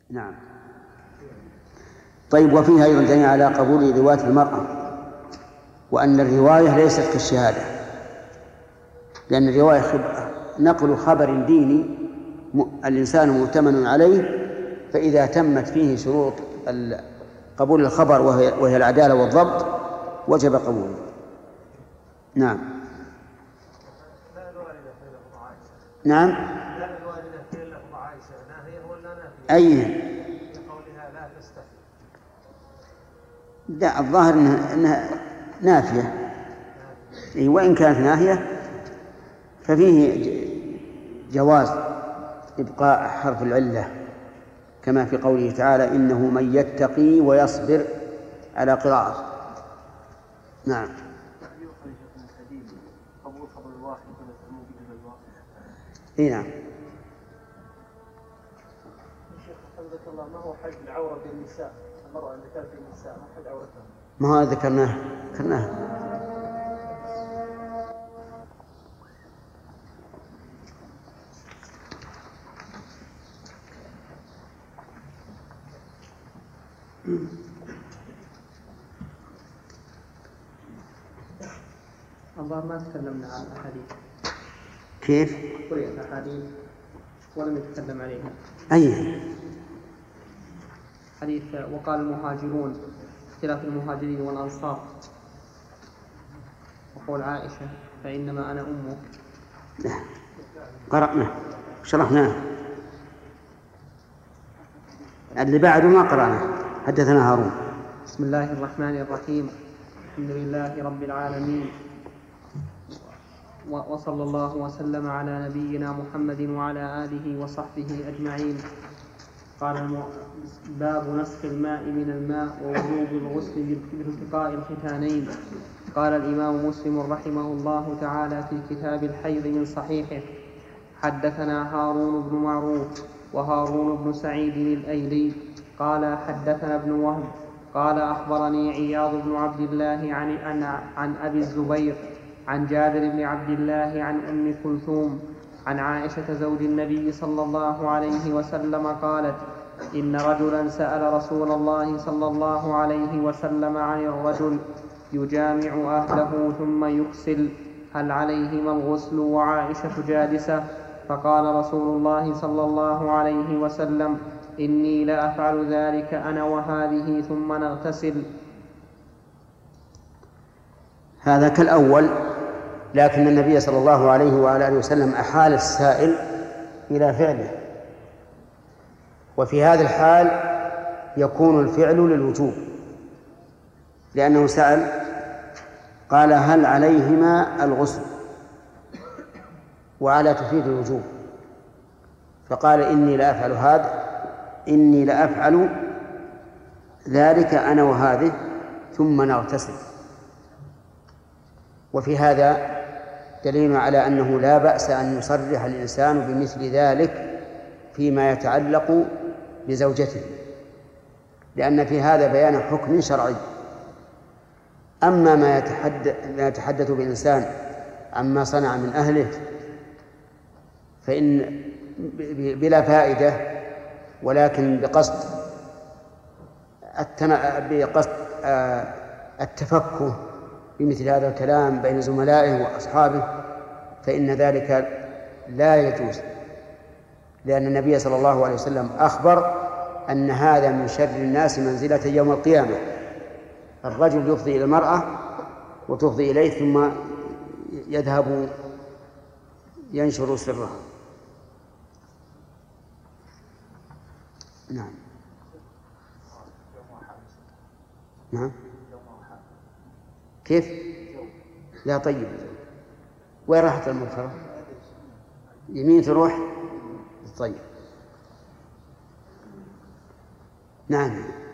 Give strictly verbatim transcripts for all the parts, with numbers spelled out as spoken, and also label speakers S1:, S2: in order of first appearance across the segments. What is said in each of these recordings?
S1: نعم. طيب، وفيها أيضا دليل على قبول رواية المرأة، وأن الرواية ليست كالشهادة، لأن الرواية خب... نقل خبر ديني الإنسان مؤتمن عليه، فإذا تمت فيه شروط قبول الخبر وهي, وهي العدالة والضبط وجب قبوله. نعم. نعم. أي لا، الظاهر إنها, إنها نافية، وإن كانت ناهية ففيه جواز إبقاء حرف العلة، كما في قوله تعالى إنه من يتقي ويصبر على قراءة. نعم. اي نعم.
S2: ما هو حد العورة بالنساء؟ المرأة اللي كانت في النساء ما حد عورتها؟
S1: ما هو ذكرناه ذكرناه
S2: الله ما تكلمنا عن الأحاديث.
S1: كيف؟
S2: قرأت أحاديث ولم يتكلم عليها.
S1: أي
S2: حديث وقال المهاجرون، اختلاف المهاجرين والأنصار، وقول عائشة فإنما أنا أمه.
S1: قرأنا شرحناه. اللي بعده ما قرأنا. حدثنا هارون.
S2: بسم الله الرحمن الرحيم. الحمد لله رب العالمين، وصلى الله وسلم على نبينا محمد وعلى آله وصحبه أجمعين. قال باب نسخ الماء من الماء ووجوب الغسل بالتقاء الختانين. قال الإمام مسلم رحمه الله تعالى في كتاب الحيض من صحيحه: حدثنا هارون بن معروف وهارون بن سعيد الأيلي قال حدثنا ابن وهب قال أخبرني عياض بن عبد الله عن, عن, عن أبي الزبير عن جابر بن عبد الله عن أم كلثوم عن عائشة زوج النبي صلى الله عليه وسلم قالت: إن رجلا سأل رسول الله صلى الله عليه وسلم عن الرجل يجامع أهله ثم يغسل هل عليهما الغسل وعائشة جالسة؟ فقال رسول الله صلى الله عليه وسلم: إني لا أفعل ذلك أنا وهذه ثم نغتسل.
S1: هذا كالأول، لكن النبي صلى الله عليه وعلى آله وسلم أحال السائل إلى فعله، وفي هذا الحال يكون الفعل للوجوب، لأنه سأل قال: هل عليهما الغسل؟ وعلى تفيد الوجوب، فقال: إني لا أفعل هذا إني لا أفعل ذلك أنا وهذه ثم نغتسل. وفي هذا دليل على أنه لا بأس أن يصرح الإنسان بمثل ذلك فيما يتعلق بزوجته، لأن في هذا بيان حكم شرعي. أما ما يتحدث, ما يتحدث بالإنسان عما صنع من أهله فإن بلا فائدة، ولكن بقصد بقصد التفكه بمثل هذا الكلام بين زملائه وأصحابه، فإن ذلك لا يجوز، لأن النبي صلى الله عليه وسلم أخبر أن هذا من شر الناس منزلة يوم القيامة. الرجل يفضي إلى المرأة وتفضي إليه ثم يذهب ينشر سرها. نعم. نعم. كيف؟ لا طيب. وين راحت المغفرة؟ يمين تروح؟ طيب. نعم.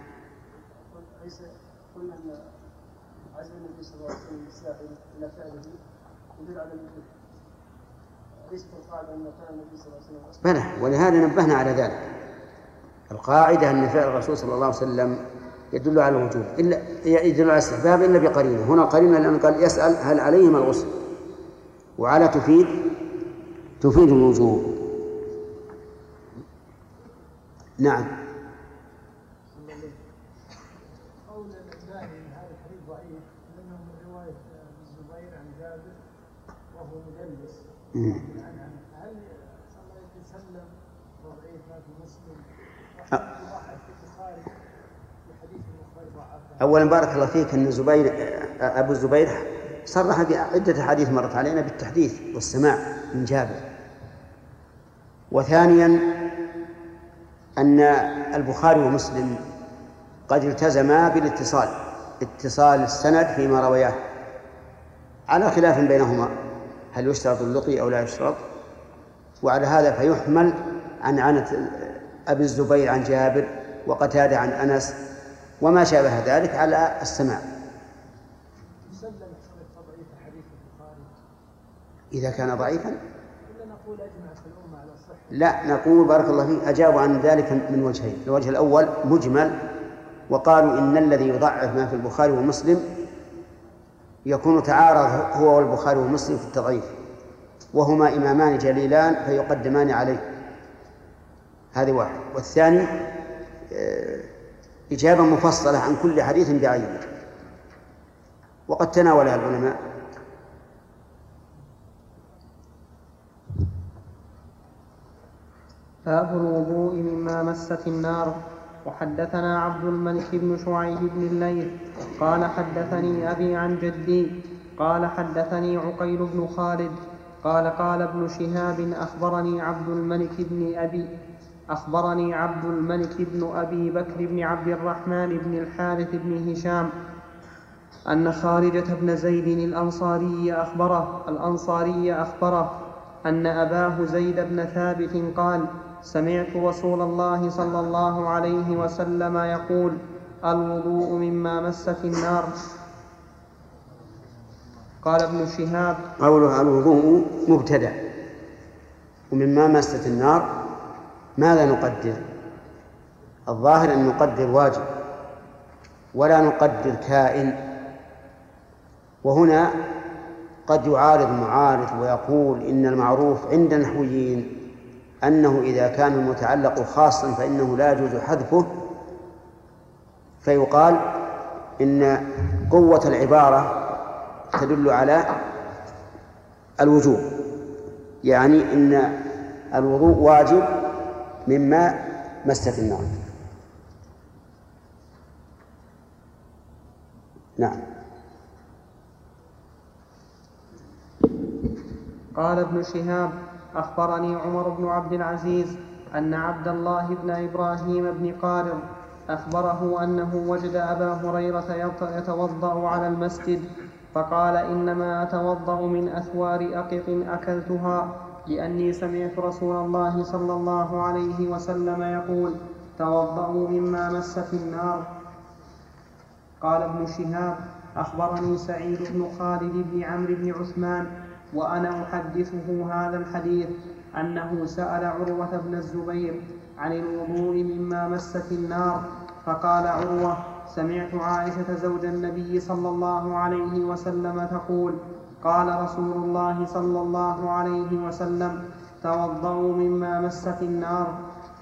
S2: قلنا أن عزم النبي صلى الله عليه وسلم السائل إلى فعله يدل على الوجوب، ليست القاعدة أن فعل النبي صلى الله عليه وسلم.
S1: بلى، ولهذا نبهنا على ذلك. القاعدة أن فعل الرسول صلى الله عليه وسلم يدل على الوجوب، إلا يدل على الاستحباب إلا بقرينة. هنا قرينة لأنه قال يسأل هل عليهما الغسل، وعلى تفيد تفيد الوجوب. نعم. أولا بارك الله فيك أن الزبير أبو الزبير صرح بعدة حديث مرت علينا بالتحديث والسماع من جابر. وثانيا أن البخاري ومسلم قد التزما بالاتصال، اتصال السند فيما روياه، على خلاف بينهما هل يشترط اللقي أو لا يشترط. وعلى هذا فيحمل عن عنة أبي الزبير عن جابر وقتادة عن أنس وما شابه ذلك على السماع. إذا كان ضعيفا لا نقول بارك الله فيك أجابوا عن ذلك من وجهين. الوجه الأول مجمل، وقالوا إن الذي يضعف ما في البخاري ومسلم يكون تعارض هو والبخاري ومسلم في التضعيف، وهما إمامان جليلان فيقدمان عليه. هذه واحد. والثاني إجابة مفصلة عن كل حديث بعينه، وقد تناولها العلماء.
S2: باب الوضوء مما مست النار. وحدثنا عبد الملك بن شعيب بن الليث قال حدثني أبي عن جدي قال حدثني عقيل بن خالد قال قال ابن شهاب أخبرني عبد الملك بن أبي أخبرني عبد الملك بن أبي بكر بن عبد الرحمن بن الحارث بن هشام أن خارجة بن زيد الأنصاري أخبره الأنصاري أخبره أن أباه زيد بن ثابت قال سمعت رسول الله صلى الله عليه وسلم يقول الوضوء مما مست النار. قال ابن شهاب
S1: قوله الوضوء مبتدأ ومما مست النار ماذا نقدر؟ الظاهر أن نقدر واجب ولا نقدر كائن. وهنا قد يعارض معارض ويقول إن المعروف عند النحويين أنه إذا كان المتعلق خاصا فإنه لا يجوز حذفه، فيقال إن قوة العبارة تدل على الوجوب، يعني إن الوضوء واجب مما مست النار. نعم.
S2: قال ابن شهاب أخبرني عمر بن عبد العزيز أن عبد الله بن إبراهيم بن قارض أخبره أنه وجد أبا هريرة يتوضأ على المسجد فقال إنما أتوضأ من أثوار أقط أكلتها لأني سمعت رسول الله صلى الله عليه وسلم يقول توضأوا مما مست النار. قال ابن شهاب أخبرني سعيد بن خالد بن عمرو بن عثمان وأنا أحدثه هذا الحديث أنه سأل عروة بن الزبير عن الوضوء مما مست النار فقال عروة سمعت عائشة زوج النبي صلى الله عليه وسلم تقول قال رسول الله صلى الله عليه وسلم توضأوا مما مست النار.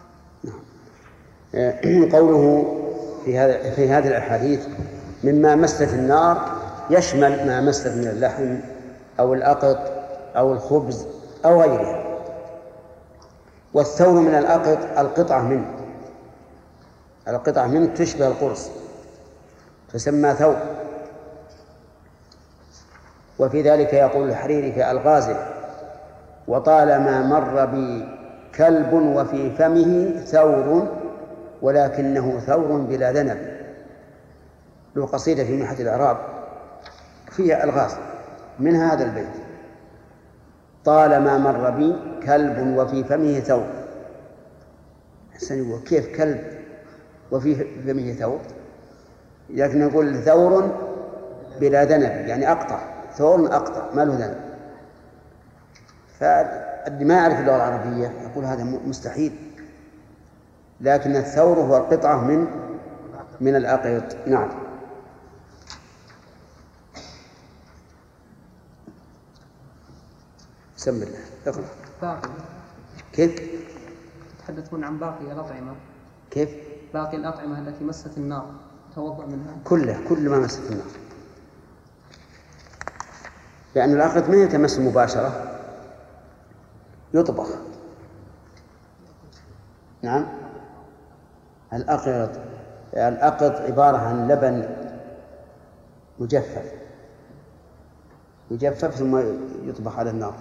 S1: قوله في هذا في هذه الأحاديث مما مست النار يشمل ما مست من اللحم أو الأقط أو الخبز أو غيره. والثور من الأقط القطعة منه القطعة منه تشبه القرص تسمى ثور. وفي ذلك يقول الحريري في الغازل وطالما مر بي كلب وفي فمه ثور ولكنه ثور بلا ذنب. له قصيدة في محة الإعراب فيها الغاز من هذا البيت طالما مر بي كلب وفي فمه ثور. حسن يقول كيف كلب وفي فمه ثور؟ لكن نقول ثور بلا ذنب يعني أقطع، ثور أقطع ما له ذنب. فاللي ما يعرف اللغة العربية يقول هذا مستحيل، لكن الثور هو القطعة من من الأقط. نعم. بسم الله اقرأ.
S2: باقي
S1: كيف؟
S2: تحدثون عن باقي الأطعمة.
S1: كيف؟
S2: باقي الأطعمة التي مست النار توضأ منها.
S1: كلها كل ما مست النار، لأن الأقط ما يتمس مباشرة يطبخ. نعم. الأقط الأقط عبارة عن لبن مجفف يجفف ثم يطبخ على النار.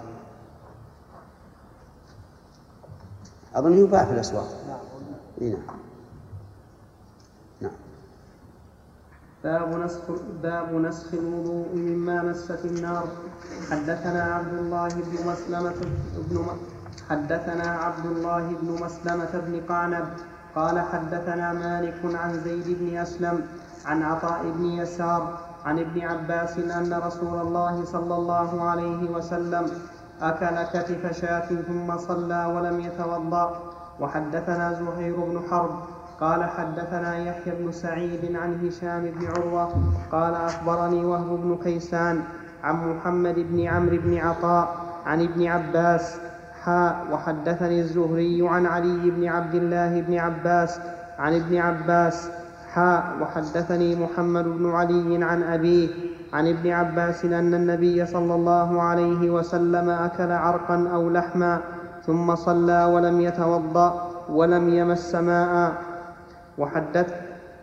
S1: أظن يباع في الأسواق. نعم. نعم.
S2: باب نسخ باب نسخ الوضوء مما مست النار. حدثنا عبد الله بن مسلمة بن حدثنا عبد الله بن مسلمة بن قعنب قال حدثنا مالك عن زيد بن أسلم عن عطاء بن يسار عن ابن عباس أن رسول الله صلى الله عليه وسلم أكل كتف شاة ثم صلى ولم يتوضأ. وحدثنا زهير بن حرب قال حدثنا يحيى بن سعيد عن هشام بن عروة قال أخبرني وهب بن كيسان عن محمد بن عمرو بن عطاء عن ابن عباس حاء. وحدثني الزهري عن علي بن عبد الله بن عباس عن ابن عباس حاء. وحدثني محمد بن علي عن أبيه عن ابن عباس أن النبي صلى الله عليه وسلم أكل عرقا أو لحما ثم صلى ولم يتوضأ ولم يمس ماء. وحدث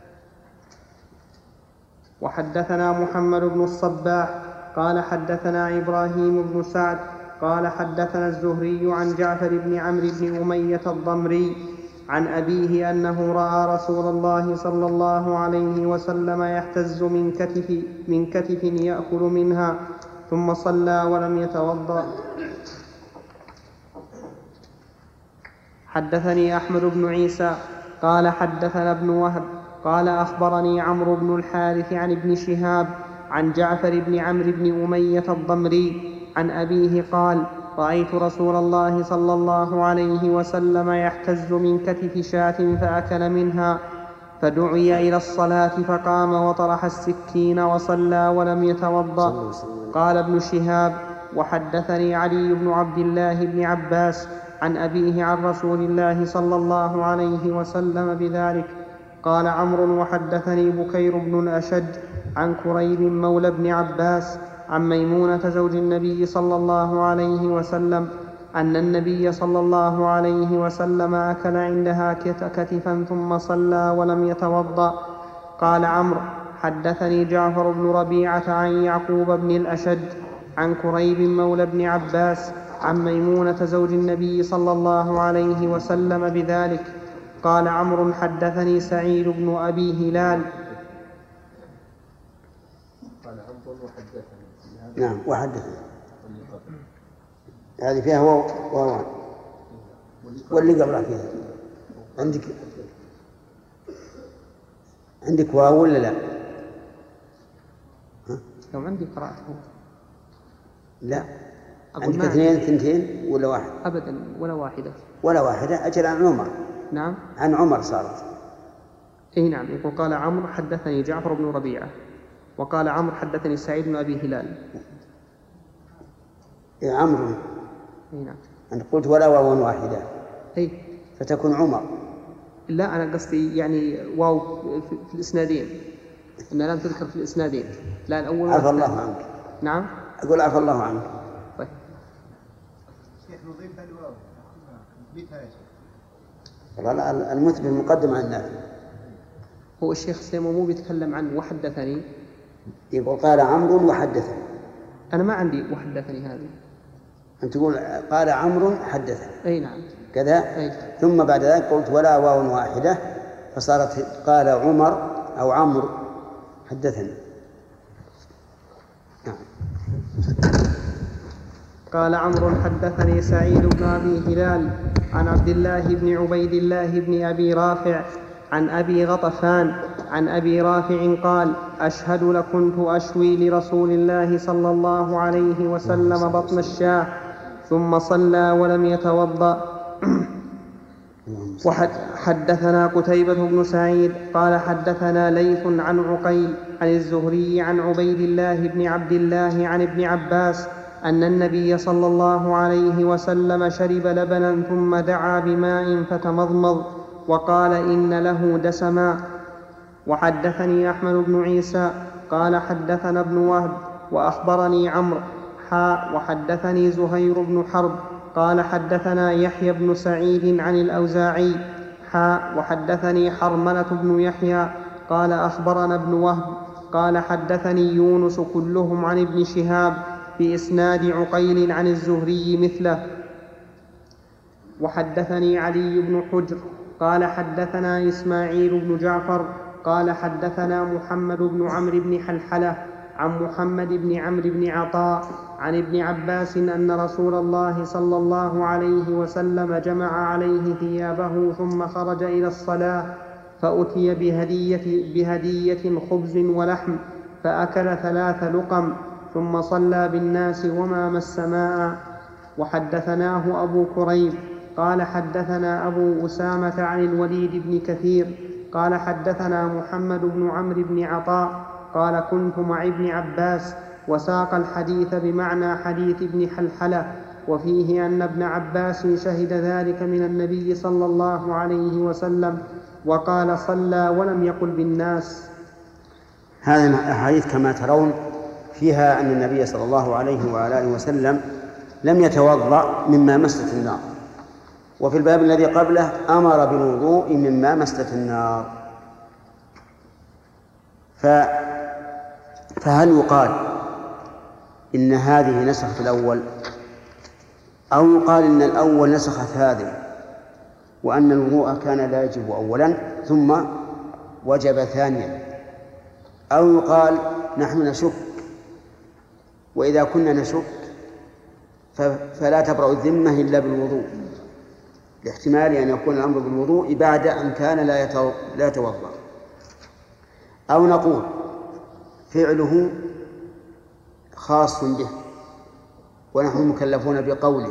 S2: وحدثنا محمد بن الصباح قال حدثنا إبراهيم بن سعد قال حدثنا الزهري عن جعفر بن عمرو بن أمية الضمري عن أبيه أنه رأى رسول الله صلى الله عليه وسلم يحتز من كتف, من كتف يأكل منها ثم صلى ولم يتوضأ. حدثني أحمد بن عيسى قال حدثنا ابن وهب قال أخبرني عمرو بن الحارث عن ابن شهاب عن جعفر بن عمرو بن أمية الضمري عن أبيه قال رأيت رسول الله صلى الله عليه وسلم يحتز من كتف شاة فأكل منها فدعي إلى الصلاة فقام وطرح السكين وصلى ولم يتوضأ. قال ابن شهاب وحدثني علي بن عبد الله بن عباس عن أبيه عن رسول الله صلى الله عليه وسلم بذلك. قال عمرو وحدثني بكير بن الأشج عن كريب مولى بن عباس عن ميمونة زوج النبي صلى الله عليه وسلم أن النبي صلى الله عليه وسلم أكل عندها كتفا ثم صلى ولم يتوضأ. قال عمرو حدثني جعفر بن ربيعة عن يعقوب بن الأشج عن كريب مولى بن عباس عن ميمونة زوج النبي صلى الله عليه وسلم بذلك. قال عمرو حدثني سعيد بن أبي هلال.
S1: نعم. وحدثني هذه فيها واو واو واللي قبلها فيها عندك عندك واو ولا لا؟
S2: لو عندي قرأته
S1: لا. عندك اثنين ثنتين ولا واحد؟
S2: أبدا ولا واحدة.
S1: ولا واحدة. أجل عن عمر.
S2: نعم.
S1: عن عمر صارت.
S2: إيه نعم. يقول قال عمرو حدثني جعفر بن ربيعة وقال عمرو حدثني سعيد بن أبي هلال.
S1: إيه عمرو.
S2: إيه نعم.
S1: أنت قلت ولا واو واحدة.
S2: إيه.
S1: فتكون عمر.
S2: لا أنا قصدي يعني واو في الإسنادين أنها لم تذكر في الإسنادين. لا الأول.
S1: عفى الله عنك.
S2: نعم.
S1: أقول عفى الله عنك.
S2: طيب.
S3: شيخ نضيف الواو نثبتها يا شيخ.
S1: والله المثبت مقدم عن النافي.
S2: هو الشيخ سليمان مو بيتكلم عن وحدثني.
S1: يقول قال عمرو وحدثني.
S2: أنا ما عندي وحدثني هذه.
S1: أنت تقول قال عمرو حدثني.
S2: أي نعم.
S1: كذا.
S2: أي.
S1: ثم بعد ذلك قلت ولا واو واحدة فصارت قال عمر أو عمرو حدثني. نعم.
S2: قال عمرو حدثني سعيد بن أبي هلال عن عبد الله بن عبيد الله بن أبي رافع عن أبي غطفان عن أبي رافع قال أشهد لكنت أشوي لرسول الله صلى الله عليه وسلم بطن الشاة ثم صلى ولم يتوضأ. وحدثنا قتيبة بن سعيد قال حدثنا ليث عن عقيل عن الزهري عن عبيد الله بن عبد الله عن ابن عباس أن النبي صلى الله عليه وسلم شرب لبنا ثم دعا بماء فتمضمض وقال إن له دسما. وحدثني أحمد بن عيسى قال حدثنا ابن وهب وأخبرني عمرو حاء. وحدثني زهير بن حرب قال حدثنا يحيى بن سعيد عن الأوزاعي حاء وحدثني حرملة بن يحيى قال أخبرنا ابن وهب قال حدثني يونس كلهم عن ابن شهاب بإسناد عقيل عن الزهري مثله. وحدثني علي بن حجر قال حدثنا إسماعيل بن جعفر قال حدثنا محمد بن عمرو بن حلحلة عن محمد بن عمرو بن عطاء عن ابن عباس أن رسول الله صلى الله عليه وسلم جمع عليه ثيابه ثم خرج إلى الصلاة فأتي بهدية, بهدية خبز ولحم فأكل ثلاث لقم ثم صلى بالناس وما مس ماء. وحدثناه أبو كريب قال حدثنا أبو أسامة عن الوليد بن كثير قال حدثنا محمد بن عمرو بن عطاء قال كنت مع ابن عباس وساق الحديث بمعنى حديث ابن حلحلة وفيه أن ابن عباس شهد ذلك من النبي صلى الله عليه وسلم وقال صلى ولم يقل بالناس.
S1: هذه الأحاديث كما ترون فيها أن النبي صلى الله عليه وعلى آله وسلم لم يتوضأ مما مست النار. وفي الباب الذي قبله أمر بالوضوء مما مست النار. فهل يقال إن هذه نسخت الأول أو يقال إن الأول نسخت هذه وأن الوضوء كان لا يجب أولا ثم وجب ثانيا، أو يقال نحن نشك وإذا كنا نشك فلا تبرأ الذمة إلا بالوضوء لاحتمال أن يكون الأمر بالوضوء بعد أن كان لا يتوضأ، أو نقول فعله خاص به ونحن مكلفون بقوله.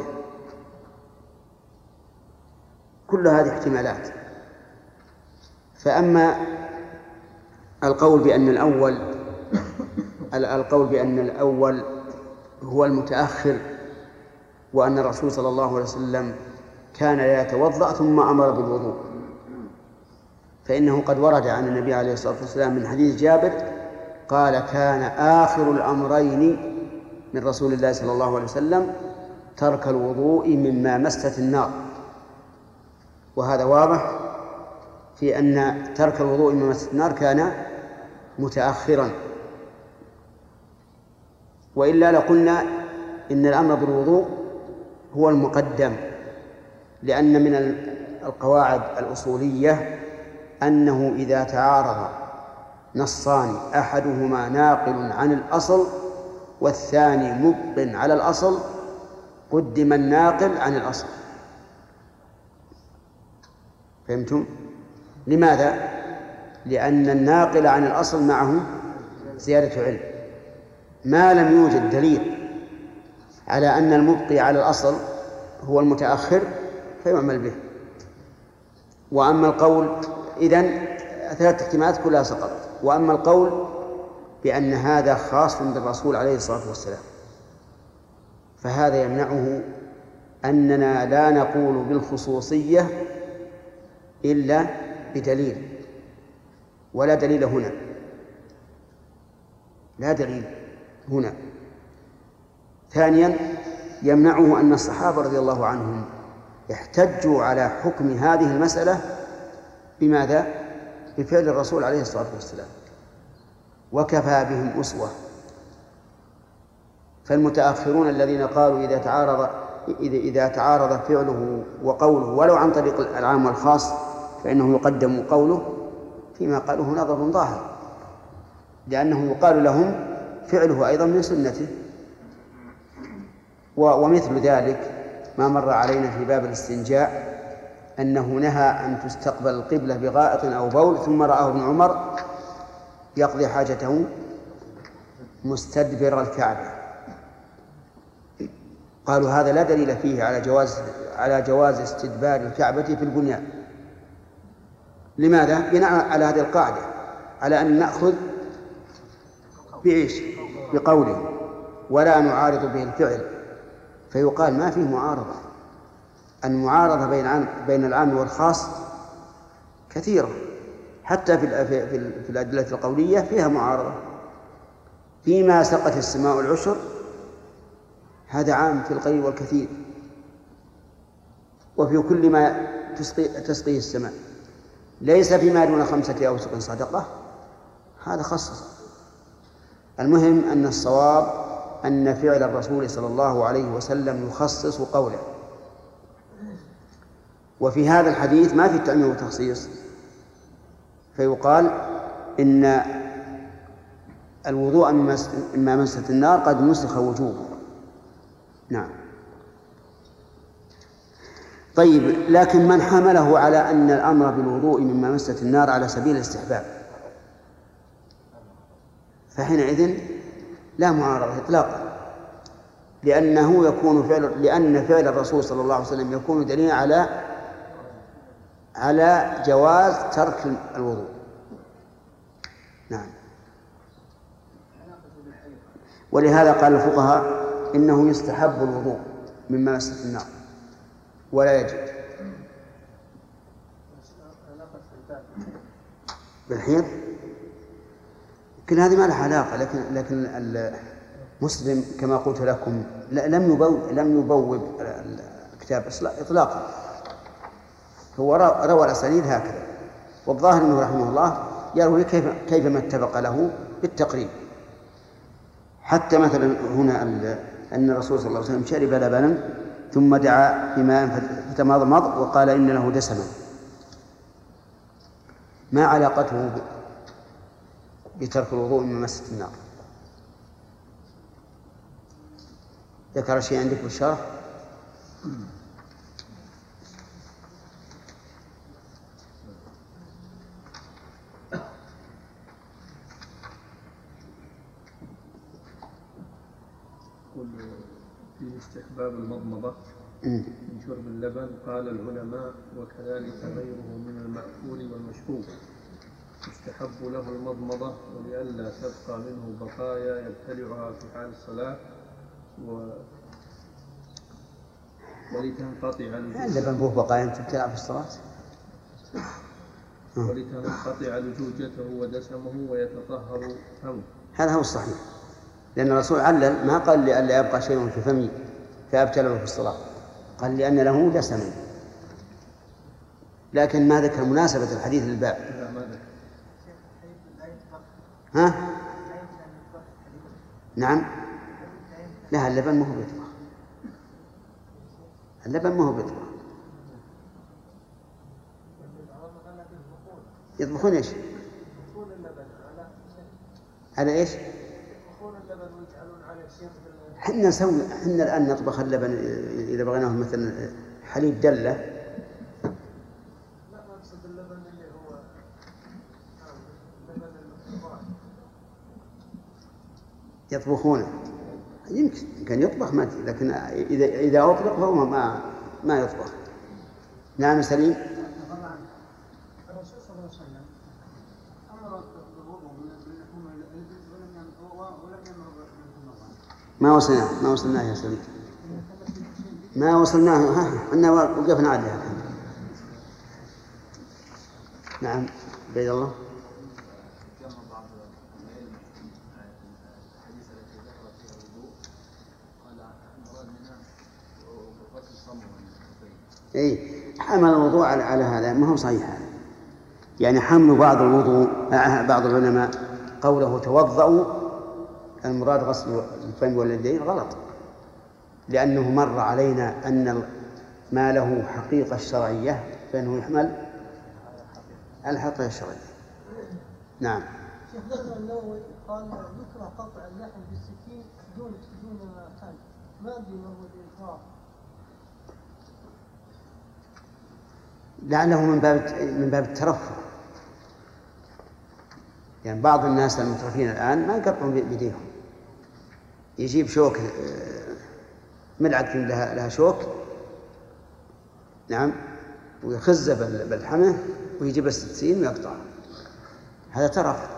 S1: كل هذه احتمالات. فأما القول بأن الأول القول بأن الأول هو المتأخر وأن الرسول صلى الله عليه وسلم كان لا يتوضأ ثم أمر بالوضوء، فإنه قد ورد عن النبي عليه الصلاة والسلام من حديث جابر قال كان آخر الأمرين من رسول الله صلى الله عليه وسلم ترك الوضوء مما مست النار. وهذا واضح في أن ترك الوضوء مما مست النار كان متأخرا، وإلا لقلنا إن الأمر بالوضوء هو المقدم، لأن من القواعد الأصولية أنه إذا تعارض نصان أحدهما ناقل عن الأصل والثاني مبق على الأصل قدم الناقل عن الأصل. فهمتم؟ لماذا؟ لأن الناقل عن الأصل معه زيادة علم. ما لم يوجد دليل على أن المبقي على الأصل هو المتأخر فيعمل به. وأما القول إذن ثلاث احتمالات كلها سقطت. وأما القول بأن هذا خاص بالرسول عليه الصلاة والسلام فهذا يمنعه أننا لا نقول بالخصوصية إلا بدليل، ولا دليل هنا، لا دليل هنا. ثانيا يمنعه أن الصحابة رضي الله عنهم احتجوا على حكم هذه المسألة بماذا؟ بفعل الرسول عليه الصلاة والسلام، وكفى بهم أسوة. فالمتأخرون الذين قالوا إذا تعارض إذا تعارض فعله وقوله ولو عن طريق العام والخاص فإنه يقدم قوله فيما قالوه نظر ظاهر، لأنه يقال لهم فعله أيضا من سنته. ومثل ذلك ما مر علينا في باب الاستنجاء أنه نهى أن تستقبل القبلة بغائط أو بول ثم رآه ابن عمر يقضي حاجته مستدبر الكعبة. قالوا هذا لا دليل فيه على جواز على جواز استدبار الكعبة في البنيان. لماذا؟ بناء على هذه القاعدة على أن نأخذ بعيش بقوله ولا نعارض به الفعل، فيقال ما فيه معارضة. المعارضة بين بين العام والخاص كثيرة، حتى في في الأدلة القولية فيها معارضة. فيما سقت السماء العشر هذا عام في القليل والكثير، وفي كل ما تسقي تسقيه السماء، ليس فيما دون خمسة أوسق صدقة، هذا خصص. المهم أن الصواب أن فعل الرسول صلى الله عليه وسلم يخصص قوله. وفي هذا الحديث ما في تعميم وتخصيص، فيقال إن الوضوء مما مست النار قد نسخ وجوبه. نعم. طيب، لكن من حمله على أن الأمر بالوضوء مما مست النار على سبيل الاستحباب فحينئذ لا معارضة إطلاقا، لأنه يكون فعل لأن فعل الرسول صلى الله عليه وسلم يكون دليلا على على جواز ترك الوضوء. نعم. ولهذا قال الفقهاء إنه يستحب الوضوء مما مست النار ولا يجب. بالحيض لكن هذه ما لها علاقة، لكن لكن المسلم كما قلت لكم لم يبوب لم يبوب الكتاب إطلاقا، هو روى الأسانيد هكذا، والظاهر أنه رحمه الله يروي كيف كيفما اتفق له بالتقريب. حتى مثلا هنا أن الرسول صلى الله عليه وسلم شرب لبنا ثم دعا بماء فتمضمض وقال إن له دسما. ما علاقته بترك الوضوء من مست النار؟ ذكر شيء عندك بالشرح؟
S4: في استحباب المضمضة من شرب اللبن، قال العلماء وكذلك غيره من المأكول والمشروب يستحب له المضمضة ولئلا تبقى منه بقايا يبتلعها في حال الصلاة و... ولتنقطع
S1: اللبن به بقايا تبتلع في الصلاة
S4: ولتنقطع لجوجته ودسمه ويتطهر فمه.
S1: هذا هو الصحيح، لأن الرسول علل ما قال لئلا يبقى شيء في فمي فأبتلعه في الصلاة، قال لأن له دسما، لكن ما ذكر مناسبة الحديث للباب. ها؟ نعم. لا، اللبن ما هو بيطبخ، اللبن ما هو بيطبخ. يطبخون ايش؟ على ايش؟ حنا نسوي حنا الآن نطبخ اللبن إذا بغيناه مثلا حليب دلة.
S3: لا، أقصد اللبن اللي هو اللبن المطبوخ.
S1: يطبخونه يمكن كان يطبخ ما أدري، لكن إذا إذا أطلق فهو ما ما يطبخ. نعم سليم.
S3: الرسول صلى الله عليه وسلم أمر بالوضوء من اللحوم ولم يأمر بالمضمضة.
S1: ما وصلناه ما وصلناه يا سليم، ما وصلناه. ها أنا وقفنا عليها. نعم بيد الله. اي حمل الوضوء على, على هذا ما هو صحيح هذا. يعني حمل بعض الوضوء بعض العلماء قوله توضأوا المراد غسل الفم واليدين غلط، لأنه مر علينا أن ما له حقيقة الشرعية فإنه يحمل الحقيقة الشرعية. نعم.
S5: شيخ ذكر النووي قال يكره قطع اللحم بالسكين دون دون حل، ما أدري ما هو الإكراه.
S1: لعله من باب من باب الترفه، يعني بعض الناس المترفين الآن ما يقطعون بيديهم، يجيب شوك ملعقة لها لها شوك، نعم، ويخزه بالحمى ويجيب السكين ويقطع. هذا ترف،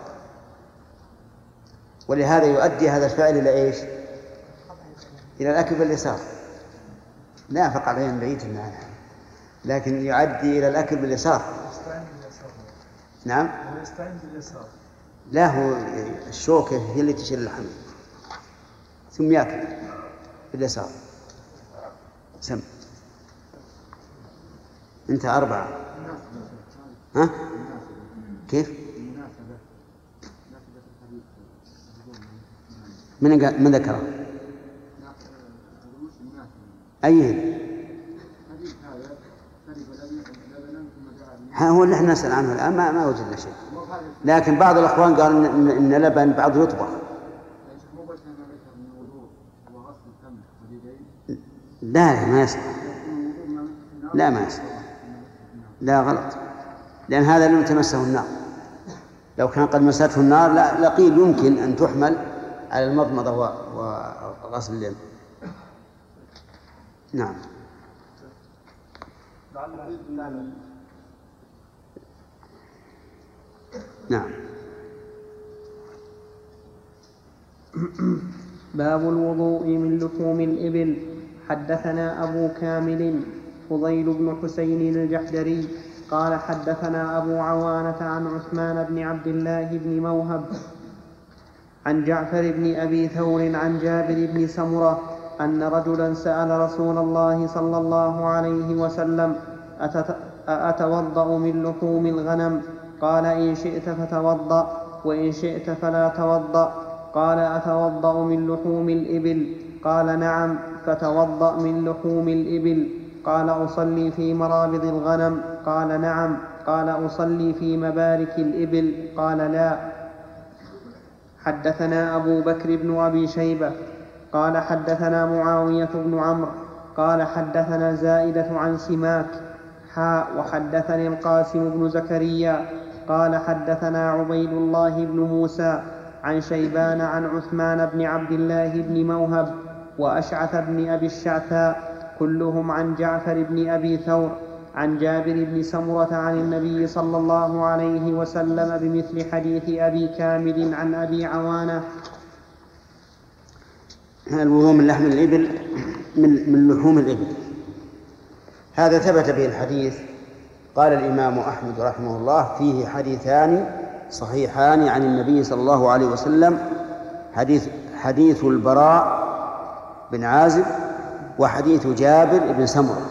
S1: ولهذا يؤدي هذا الفعل إلى إيش؟ إلى الأكل باليسار. لا فقع بين بعيد عنها، لكن يؤدي إلى الأكل باليسار. نعم. لا، هو الشوكة هي اللي تشيل اللحم ثم يأكل باليسار. سم. أنت أربعة. ها؟ كيف؟ من قال من ذكره؟ أيه؟ ها هو اللي احنا نسأل عنه الآن ما ما وجدنا شيء، لكن بعض الأخوان قال إن, إن لبن بعض يطبخ. لا ما يصح، لا ما يصح، لا غلط، لأن هذا لم تمسه النار. لو كان قد مسته النار لا لقيل يمكن أن تحمل على المضمضة وغسل اليد. نعم. نعم.
S2: باب الوضوء من لحوم الإبل. حدثنا أبو كامل فضيل بن حسين الجحدري قال حدثنا أبو عوانة عن عثمان بن عبد الله بن موهب عن جعفر بن أبي ثور عن جابر بن سمرة أن رجلا سأل رسول الله صلى الله عليه وسلم أأتوضأ من لحوم الغنم؟ قال إن شئت فتوضأ وإن شئت فلا توضأ. قال أتوضأ من لحوم الإبل؟ قال نعم. فتوضأ من لحوم الإبل. قال أصلي في مرابض الغنم؟ قال نعم. قال أصلي في مبارك الإبل؟ قال لا. حدثنا أبو بكر بن أبي شيبة قال حدثنا معاوية بن عمرو قال حدثنا زائدة عن سماك حاء وحدثني القاسم بن زكريا قال حدثنا عبيد الله بن موسى عن شيبان عن عثمان بن عبد الله بن موهب وأشعث بن أبي الشعثاء كلهم عن جعفر بن أبي ثور عن جابر بن سمرة عن النبي صلى الله عليه وسلم بمثل حديث أبي كامل عن أبي عوانة.
S1: الوضوء من لحم الإبل من, من لحوم الإبل هذا ثبت به الحديث. قال الإمام أحمد رحمه الله فيه حديثان صحيحان عن النبي صلى الله عليه وسلم، حديث حديث البراء بن عازب وحديث جابر بن سمرة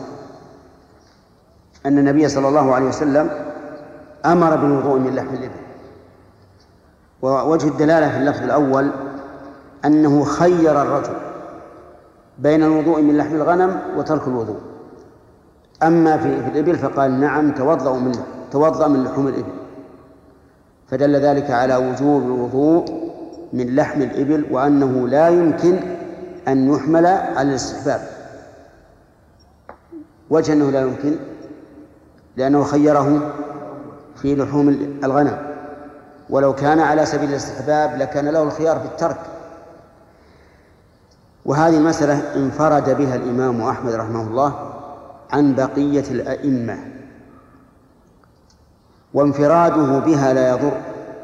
S1: أن النبي صلى الله عليه وسلم أمر بالوضوء من لحم الإبل. ووجه الدلالة في اللفظ الأول أنه خير الرجل بين الوضوء من لحم الغنم وترك الوضوء. أما في, في الإبل فقال نعم توضأ من توضأ من لحوم الإبل، فدل ذلك على وجوب الوضوء من لحم الإبل وأنه لا يمكن أن يحمل على الاستحباب. وجه أنه لا يمكن لأنه خيره في لحوم الغنم، ولو كان على سبيل الاستحباب لكان له الخيار في الترك. وهذه المسألة انفرد بها الإمام أحمد رحمه الله عن بقية الأئمة، وانفراده بها لا يضر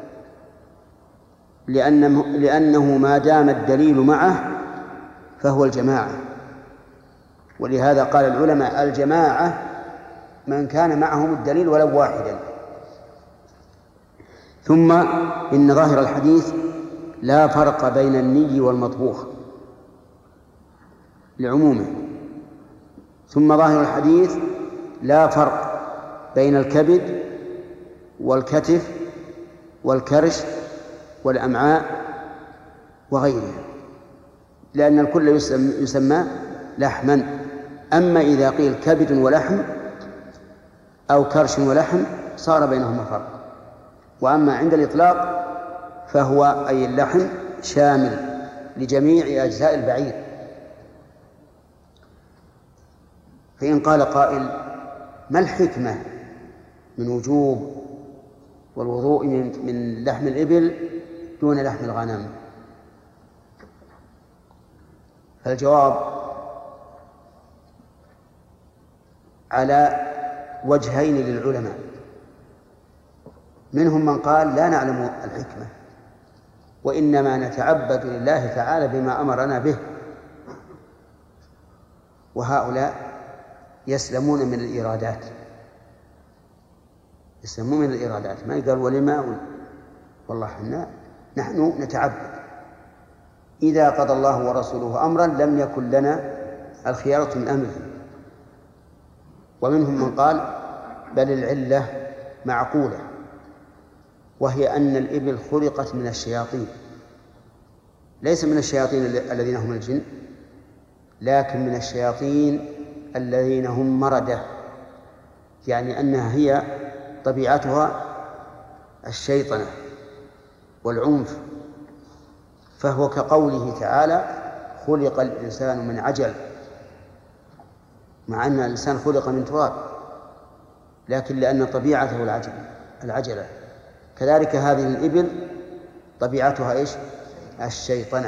S1: لأنه, لأنه ما دام الدليل معه فهو الجماعة. ولهذا قال العلماء الجماعة من كان معهم الدليل ولو واحدا. ثم إن ظاهر الحديث لا فرق بين الني والمطبوخ لعمومه. ثم ظاهر الحديث لا فرق بين الكبد والكتف والكرش والأمعاء وغيرها، لأن الكل يسمى لحما. أما إذا قيل كبد ولحم أو كرش ولحم صار بينهما فرق. وأما عند الإطلاق فهو أي اللحم شامل لجميع أجزاء البعير. فإن قال قائل ما الحكمة من وجوب والوضوء من لحم الإبل دون لحم الغنم؟ فالجواب على وجهين للعلماء. منهم من قال لا نعلم الحكمة وإنما نتعبد لله تعالى بما أمرنا به، وهؤلاء يسلمون من الإرادات يسلمون من الإرادات ما يقال ولما والله حنا نحن نتعبد. إذا قضى الله ورسوله أمرا لم يكن لنا الخيارة من أمره. ومنهم من قال بل العلة معقولة، وهي أن الإبل خلقت من الشياطين، ليس من الشياطين الذين هم الجن، لكن من الشياطين الذين هم مردة، يعني أنها هي طبيعتها الشيطنة والعنف. فهو كقوله تعالى خلق الإنسان من عجل، مع أن الإنسان خلق من تراب، لكن لأن طبيعته العجل العجلة. كذلك هذه الإبل طبيعتها إيش؟ الشيطنة.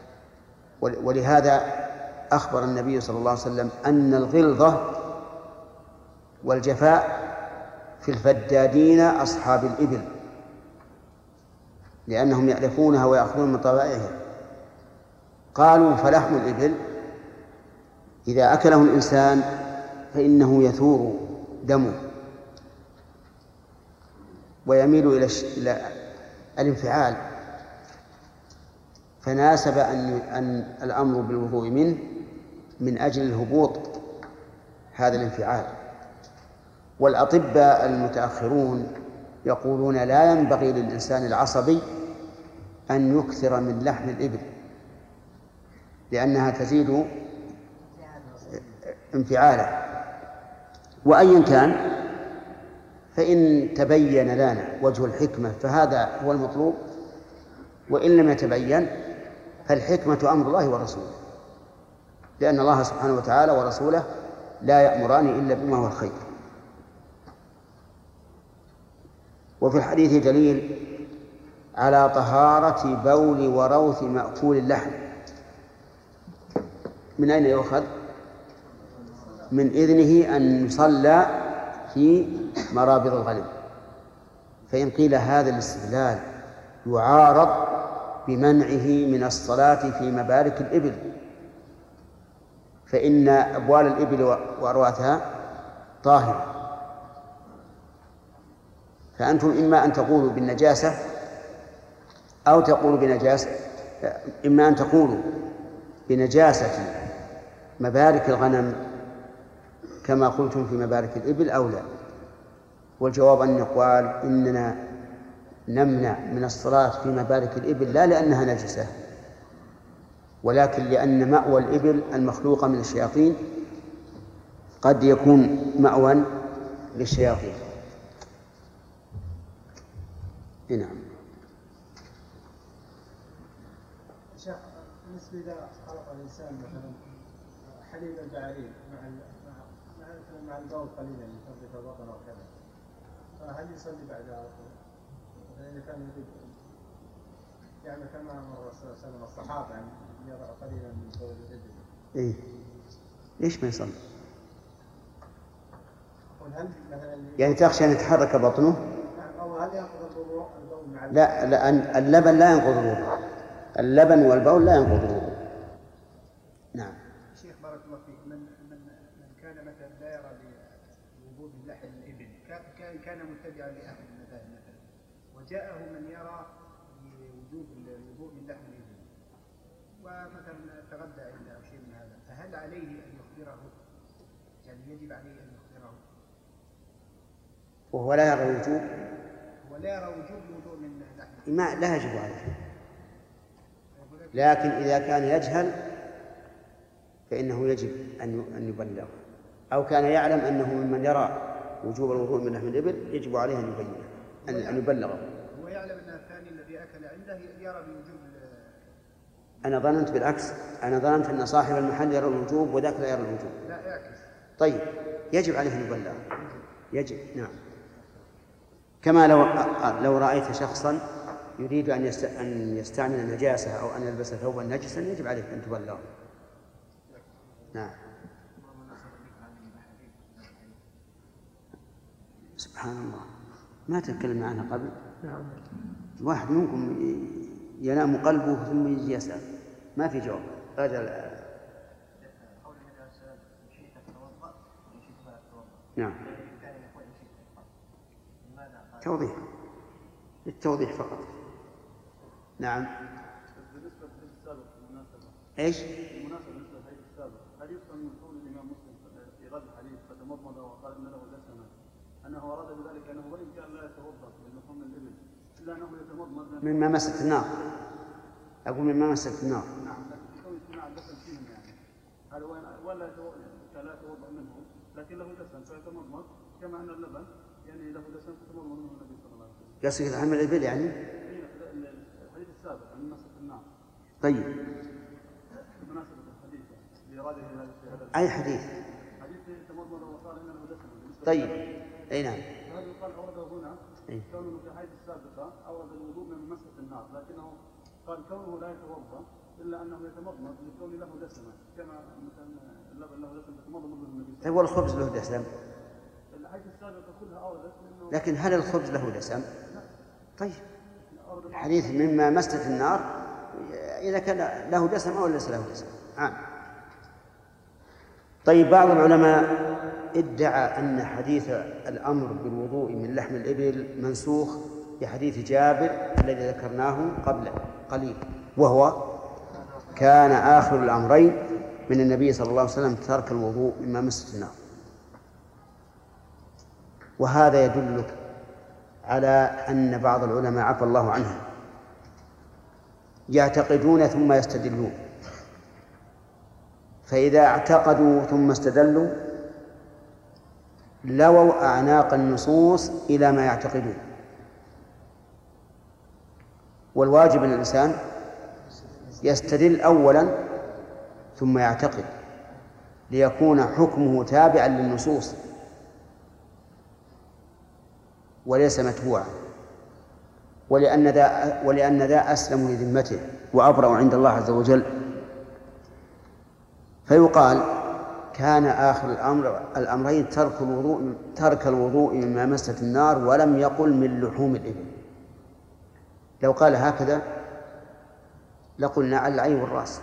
S1: ولهذا أخبر النبي صلى الله عليه وسلم أن الغلظة والجفاء في الفدادين أصحاب الإبل، لأنهم يألفونها ويأخذون من طبائعها. قالوا فلحم الإبل إذا أكله الإنسان فإنه يثور دمه ويميل إلى الانفعال، فناسب أن أن الأمر بالوضوء منه من أجل الهبوط هذا الانفعال. والأطباء المتأخرون يقولون لا ينبغي للإنسان العصبي أن يكثر من لحم الإبل، لأنها تزيد انفعاله. وأيا كان فإن تبين لنا وجه الحكمة فهذا هو المطلوب، وإن لم يتبين فالحكمة أمر الله ورسوله، لأن الله سبحانه وتعالى ورسوله لا يأمران إلا بما هو الخير. وفي الحديث دليل على طهارة بول وروث مأكول اللحم. من أين يؤخذ؟ من إذنه أن يصلى في مرابض الغنم. فإن قيل هذا الاستدلال يعارض بمنعه من الصلاة في مبارك الإبل، فإن أبوال الإبل وأرواثها طاهرة. فأنتم إما أن تقولوا بالنجاسة أو تقولوا بنجاسة، إما أن تقولوا بنجاسة مبارك الغنم كما قلتم في مبارك الإبل أو لا. والجواب أن يقال إننا نمنع من الصلاة في مبارك الإبل لا لأنها نجسة، ولكن لأن مأوى الإبل المخلوقة من الشياطين قد يكون مأوى للشياطين. نعم.
S3: شيخ، بالنسبة إذا خلق الإنسان مثلا حليب البعير مع مع مع البول قليلا لتنظيف البطن أو كذا، فهل يصلي بعدها؟ لأن كان يريد يعني كما أمر الرسول صلى الله عليه وسلم الصحابة أن يضع قليلا من بول الإبل.
S1: إيه، ليش ما يصلي؟ يعني تخشى أن يتحرك بطنه؟
S3: أو هل ينقض الوضوء البول مع
S1: لا، لا، اللبن لا ينقض الوضوء، اللبن والبول لا ينقض الوضوء. نعم.
S3: شيخ بارك الله فيك، من من من كان مثلا لا يرى بوجوب لحم الإبل، كان كان متبعا لأهل المذاهب مثلا، وجاءه من يرى بوجوب الوضوء من لحم الإبل، ومثلا تغدى عنده أو شيء من هذا، فهل عليه أن يخبره؟ يعني يجب عليه أن يخبره؟
S1: وهو لا يرى الوجوب؟
S3: هو لا يرى وجوب الوضوء من لحم
S1: ما لا يجب عليه، لكن إذا كان يجهل فإنه يجب أن أن يبلغ، أو كان يعلم أنه ممن يرى وجوب الوضوء من لحم الإبل يجب عليه أن يبين أن أن يبلغه.
S3: هو يعلم أن الثاني الذي أكل عنده يرى بوجوب.
S1: أنا ظننت بالعكس، أنا ظننت أن صاحب المحل يرى الوجوب وذاك لا يرى الوجوب.
S3: لا يعكس.
S1: طيب يجب عليه أن يبلغ، يجب. نعم. كما لو لو رأيت شخصا يريد أن أن يستعمل النجاسة أو أن يلبس ثوبا نجسا يجب عليك أن تبلغه. نعم. سبحان الله، ما تكلمنا عنها قبل. واحد منكم ينام قلبه ثم يجي يسأل ما في جواب. رجل. نعم. توضيح، للتوضيح فقط. نعم.
S6: بالنسبة للحديث السابق بالمناسبة.
S1: ايش؟
S6: بالمناسبة بالنسبة للحديث السابق، هل يفهم من قول الإمام مسلم في غد الحديث فتمضمض وقال إن له دسما أنه أراد بذلك أنه وإن كان لا يتوضأ من لحوم الإبل إلا أنه يتمضمض
S1: مما مست النار، أقول مما مست النار.
S6: نعم، لكن يكون اجتماع الدسم فيهم يعني هذا وين ولا كان لا يتوضأ منه لكن له دسم فيتمضمض كما أن اللبن يعني له دسم فتمضمض منه النبي صلى الله عليه وسلم.
S1: يصير لحم الإبل يعني؟
S6: الحديث السابق عن مسك النار.
S1: طيب.
S6: بمناسبة الحديث لإراده هذا
S1: أي حديث؟
S6: حديث تمضمض وقال إنه دسم.
S1: طيب. أي نعم.
S6: هذا يقال أورده هنا كونه في الحديث السابقة أورد الوضوء من مسك النار لكنه قال كونه لا يتوضأ إلا أنه يتمضمض لكون له دسمة كما مثلا اللبن له دسم يتمضمض منه النبي.
S1: طيب والخبز له دسم؟
S6: الحديث السابقة كلها أوردت منه.
S1: لكن هل الخبز له دسم؟ طيب. الحديث مما مست النار إذا كان له دسم أو ليس له دسم. عام. طيب بعض العلماء ادعى أن حديث الأمر بالوضوء من لحم الإبل منسوخ بحديث جابر الذي ذكرناه قبل قليل، وهو كان آخر الأمرين من النبي صلى الله عليه وسلم ترك الوضوء مما مست النار. وهذا يدلك على أن بعض العلماء عفى الله عنهم يعتقدون ثم يستدلون، فإذا اعتقدوا ثم استدلوا لووا أعناق النصوص إلى ما يعتقدون. والواجب أن الإنسان يستدل أولا ثم يعتقد ليكون حكمه تابعا للنصوص وليس متبوعا، ولأن ذا ولأن ذا أسلم لذمته وأبرأ عند الله عز وجل. فيقال كان آخر الأمر الأمرين ترك الوضوء ترك الوضوء مما مست النار، ولم يقل من لحوم الإبل. لو قال هكذا لقلنا على العين والرأس،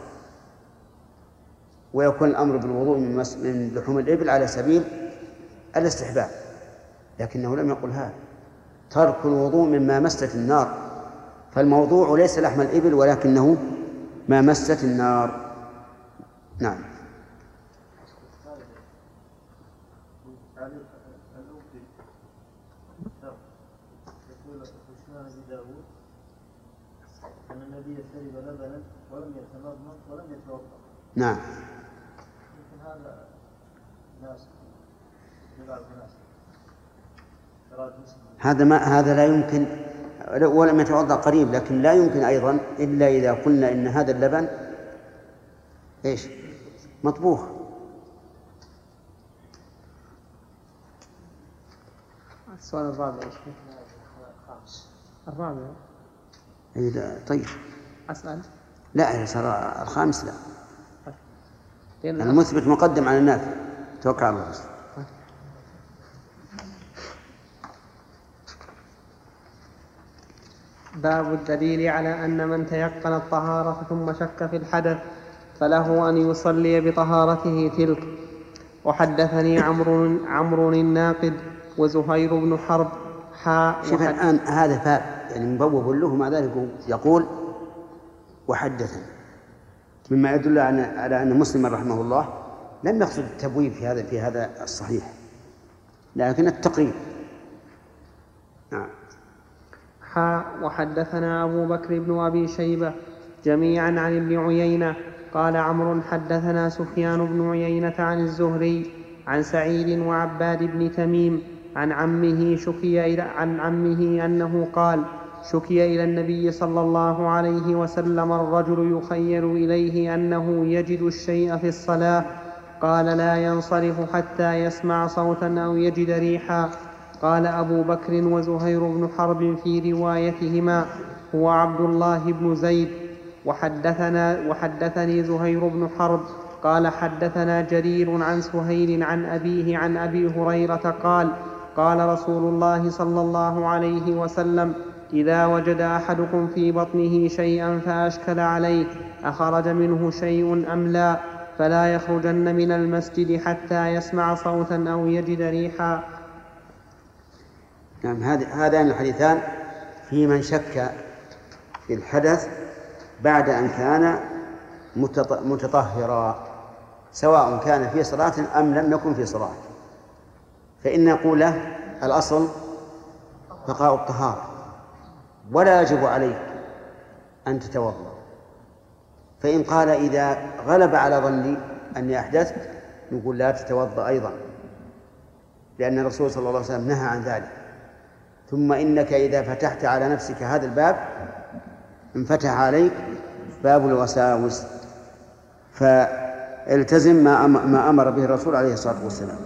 S1: ويكون الأمر بالوضوء من لحوم الإبل على سبيل الاستحباب، لكنه لم يقل هذا، ترك الوضوء مما مست النار، فالموضوع ليس لحم الإبل ولكنه ما مست النار. نعم.
S7: أن النبي شرب لبنا ولم يتمضمض ولم يتوضأ.
S1: نعم.
S7: يمكن هذا ناس لبعض الناس.
S1: هذا ما هذا لا يمكن، ولم يتوضأ قريب، لكن لا يمكن أيضا إلا إذا قلنا إن هذا اللبن إيش مطبوخ.
S2: السؤال الرابع إيش؟ الرابع.
S1: إيه لا طيب.
S2: أسأل.
S1: لا صار الخامس لا.
S2: طيب.
S1: المثبت مقدم على النافي. توقع الله.
S2: باب الدليل على أن من تيقن الطهارة ثم شك في الحدث فله أن يصلي بطهارته تلك. وحدثني عمرو عمرو الناقد وزهير بن حرب حاء.
S1: شوف الآن هذا فاء يعني مبوب له، مع ذلك يقول وحدثني، مما يدل على أن مسلم رحمه الله لم يقصد التبويب في هذا في هذا الصحيح، لكن التقريب. نعم.
S2: حاء. وحدثنا أبو بكر بن أبي شيبة جميعا عن ابن عيينة قال عمرو حدثنا سفيان بن عيينة عن الزهري عن سعيد وعباد بن تميم عن عمه شكي إلى عن عمه أنه قال شكي إلى النبي صلى الله عليه وسلم الرجل يخيل إليه أنه يجد الشيء في الصلاة، قال لا ينصرف حتى يسمع صوتا أو يجد ريحا. قال أبو بكر وزهير بن حرب في روايتهما هو عبد الله بن زيد. وحدثنا وحدثني زهير بن حرب قال حدثنا جرير عن سهيل عن أبيه عن أبي هريرة قال قال رسول الله صلى الله عليه وسلم إذا وجد أحدكم في بطنه شيئا فأشكل عليه أخرج منه شيء أم لا فلا يخرجن من المسجد حتى يسمع صوتا أو يجد ريحا.
S1: نعم. هذان الحديثان في من شك في الحدث بعد أن كان متطهرا، سواء كان في صلاة أم لم يكن في صلاة، فإن نقول له الأصل بقاء الطهارة، ولا يجب عليك أن تتوضأ. فإن قال إذا غلب على ظني أني أحدثت، نقول لا تتوضأ أيضا، لأن الرسول صلى الله عليه وسلم نهى عن ذلك. ثم إنك إذا فتحت على نفسك هذا الباب انفتح عليك باب الوساوس، فالتزم ما أمر به الرسول عليه الصلاة والسلام.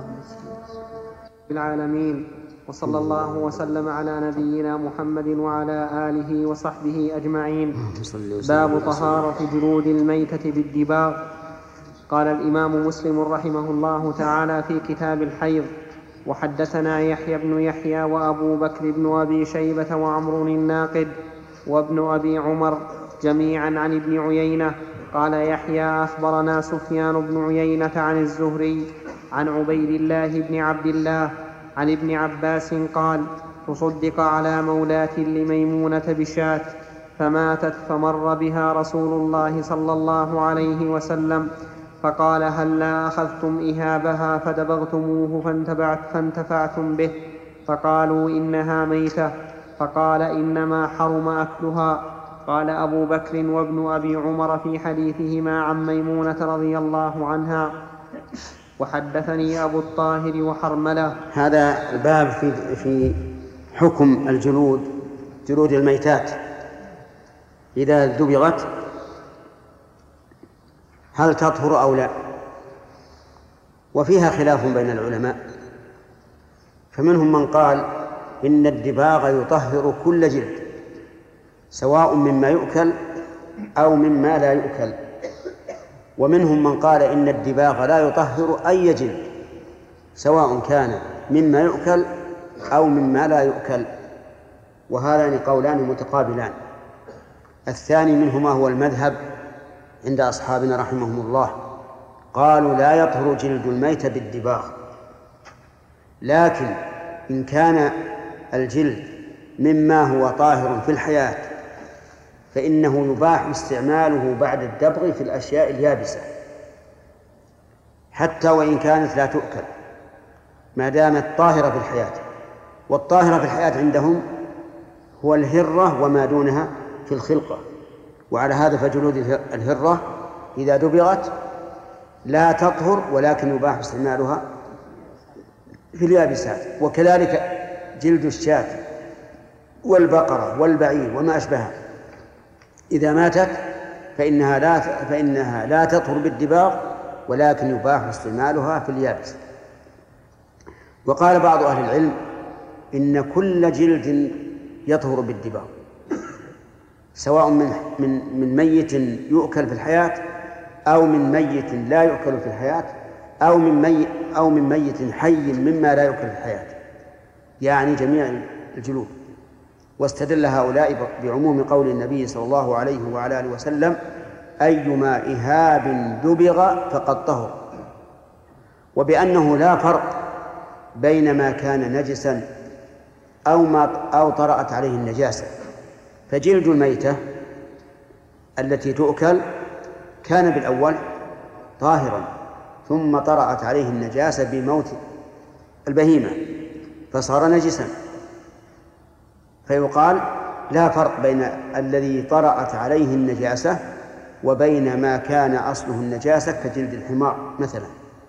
S2: العالمين، وصلى الله وسلم على نبينا محمد وعلى آله وصحبه أجمعين. باب طهارة جلود الميتة بالدباغ. قال الإمام مسلم رحمه الله تعالى في كتاب الحيض: وحدثنا يحيى بن يحيى وأبو بكر بن أبي شيبة وعمر الناقد وابن أبي عمر جميعا عن ابن عيينة. قال يحيى: أخبرنا سفيان بن عيينة عن الزهري عن عبيد الله بن عبد الله عن ابن عباس قال: تصدق على مولاة لميمونة بشاة فماتت، فمر بها رسول الله صلى الله عليه وسلم فقال: هلا أخذتم إهابها فدبغتموه فانتفعتم به؟ فقالوا: إنها ميتة. فقال: إنما حرم أكلها. قال أبو بكر وابن أبي عمر في حديثهما عن ميمونة رضي الله عنها: وحدثني أبو الطاهر وحرملة.
S1: هذا الباب في, في حكم الجلود، جلود الميتات إذا دبغت هل تطهر أو لا، وفيها خلاف بين العلماء. فمنهم من قال إن الدباغ يطهر كل جلد، سواء مما يؤكل أو مما لا يؤكل. ومنهم من قال إن الدباغ لا يطهر أي جلد، سواء كان مما يؤكل أو مما لا يؤكل. وهذان قولان متقابلان. الثاني منهما هو المذهب عند أصحابنا رحمهم الله، قالوا لا يطهر جلد الميت بالدباغ، لكن إن كان الجلد مما هو طاهر في الحياة فإنه يباح استعماله بعد الدبغ في الأشياء اليابسة حتى وإن كانت لا تؤكل، ما دامت طاهرة في الحياة. والطاهرة في الحياة عندهم هو الهرة وما دونها في الخلقة. وعلى هذا فجلود الهرة إذا دبغت لا تطهر، ولكن يباح استعمالها في اليابسات. وكذلك جلد الشاة والبقرة والبعير وما أشبهها إذا ماتت فإنها لا فإنها لا تطهر بالدباغ، ولكن يباح استعمالها في اليابس. وقال بعض أهل العلم إن كل جلد يطهر بالدباغ، سواء من من من ميت يؤكل في الحياة أو من ميت لا يؤكل في الحياة أو من ميت أو من ميت حي مما لا يؤكل في الحياة، يعني جميع الجلود. واستدل هؤلاء بعموم قول النبي صلى الله عليه وعلى آله وسلم: أيما إهاب دبغ فقد طهر، وبأنه لا فرق بين ما كان نجسا أو ما أو طرأت عليه النجاسة. فجلد الميتة التي تؤكل كان بالأول طاهرا، ثم طرأت عليه النجاسة بموت البهيمة فصار نجسا، فيقال لا فرق بين الذي طرأت عليه النجاسة وبين ما كان أصله النجاسة كجلد الحمار مثلا.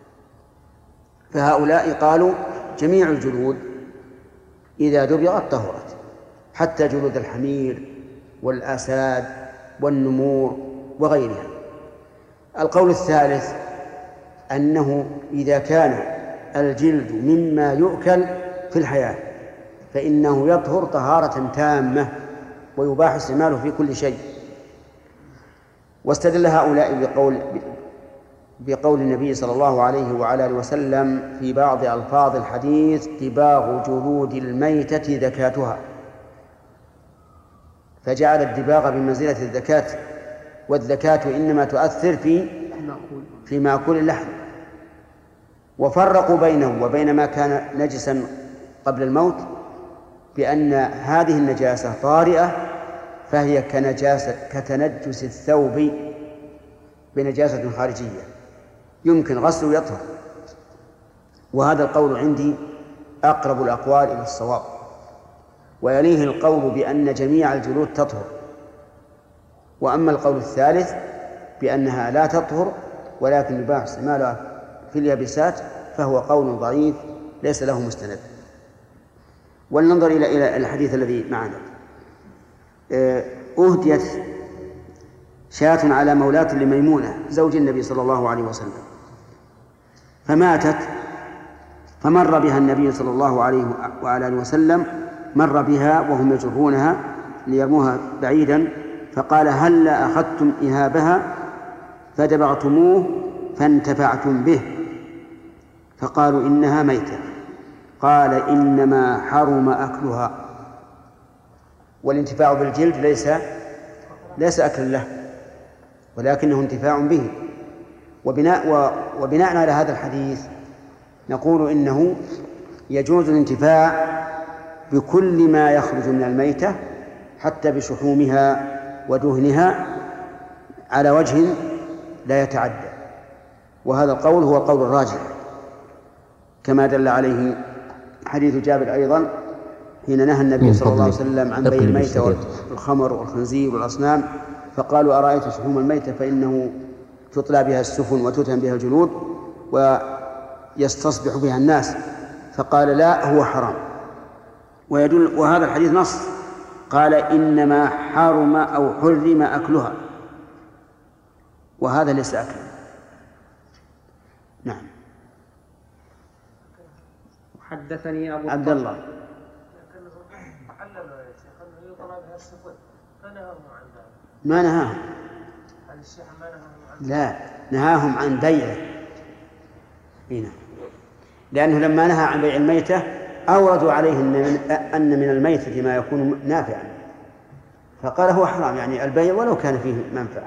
S1: فهؤلاء قالوا جميع الجلود إذا دبغت طهرت، حتى جلود الحمير والأساد والنمور وغيرها. القول الثالث أنه إذا كان الجلد مما يؤكل في الحياة فإنه يطهر طهارة تامة ويباح استعماله في كل شيء. واستدل هؤلاء بقول بقول النبي صلى الله عليه وعلى آله وسلم في بعض ألفاظ الحديث: دباغ جلود الميتة ذكاتها، فجعل الدباغ بمنزلة الذكاة، والذكاة إنما تؤثر في في مأكول اللحم. وفرقوا بينه وبين ما كان نجسا قبل الموت بأن هذه النجاسة طارئة، فهي كنجاسة كتنجس الثوب بنجاسة خارجية يمكن غسله ويطهر. وهذا القول عندي أقرب الأقوال إلى الصواب، ويليه القول بأن جميع الجلود تطهر. وأما القول الثالث بأنها لا تطهر ولكن يباح استعمالها في اليابسات فهو قول ضعيف ليس له مستند. ولننظر إلى إلى الحديث الذي معنا. أهديت شاة على مولاة لميمونة زوج النبي صلى الله عليه وسلم فماتت، فمر بها النبي صلى الله عليه وعلى آله وسلم، مر بها وهم يجرونها ليرموها بعيدا، فقال: هلا أخذتم إهابها فدبغتموه فانتفعتم به؟ فقالوا: إنها ميتة. قال: إنما حرم أكلها. والانتفاع بالجلد ليس ليس أكل له ولكنه انتفاع به. وبناء, وبناء على هذا الحديث نقول إنه يجوز الانتفاع بكل ما يخرج من الميتة حتى بشحومها ودهنها على وجه لا يتعدى، وهذا القول هو القول الراجح كما دل عليه حديث جابر أيضا حين نهى النبي صلى الله عليه وسلم عن بيع الميتة والخمر والخنزير والأصنام، فقالوا: أرأيت شحوم الميتة فإنه تطلى بها السفن وتتهم بها الجلود ويستصبح بها الناس، فقال: لا، هو حرام. ويدل وهذا الحديث نص، قال: إنما حرم أو حرم أكلها، وهذا ليس أكلا. نعم.
S2: حدثني أبو
S1: عبد الله ما نهاهم، لا نهاهم عن بيعه، هنا لأنه لما نهى عن بيع الميتة أوردوا عليه أن من الميتة ما يكون نافعا، فقال هو حرام، يعني البيع ولو كان فيه منفعة.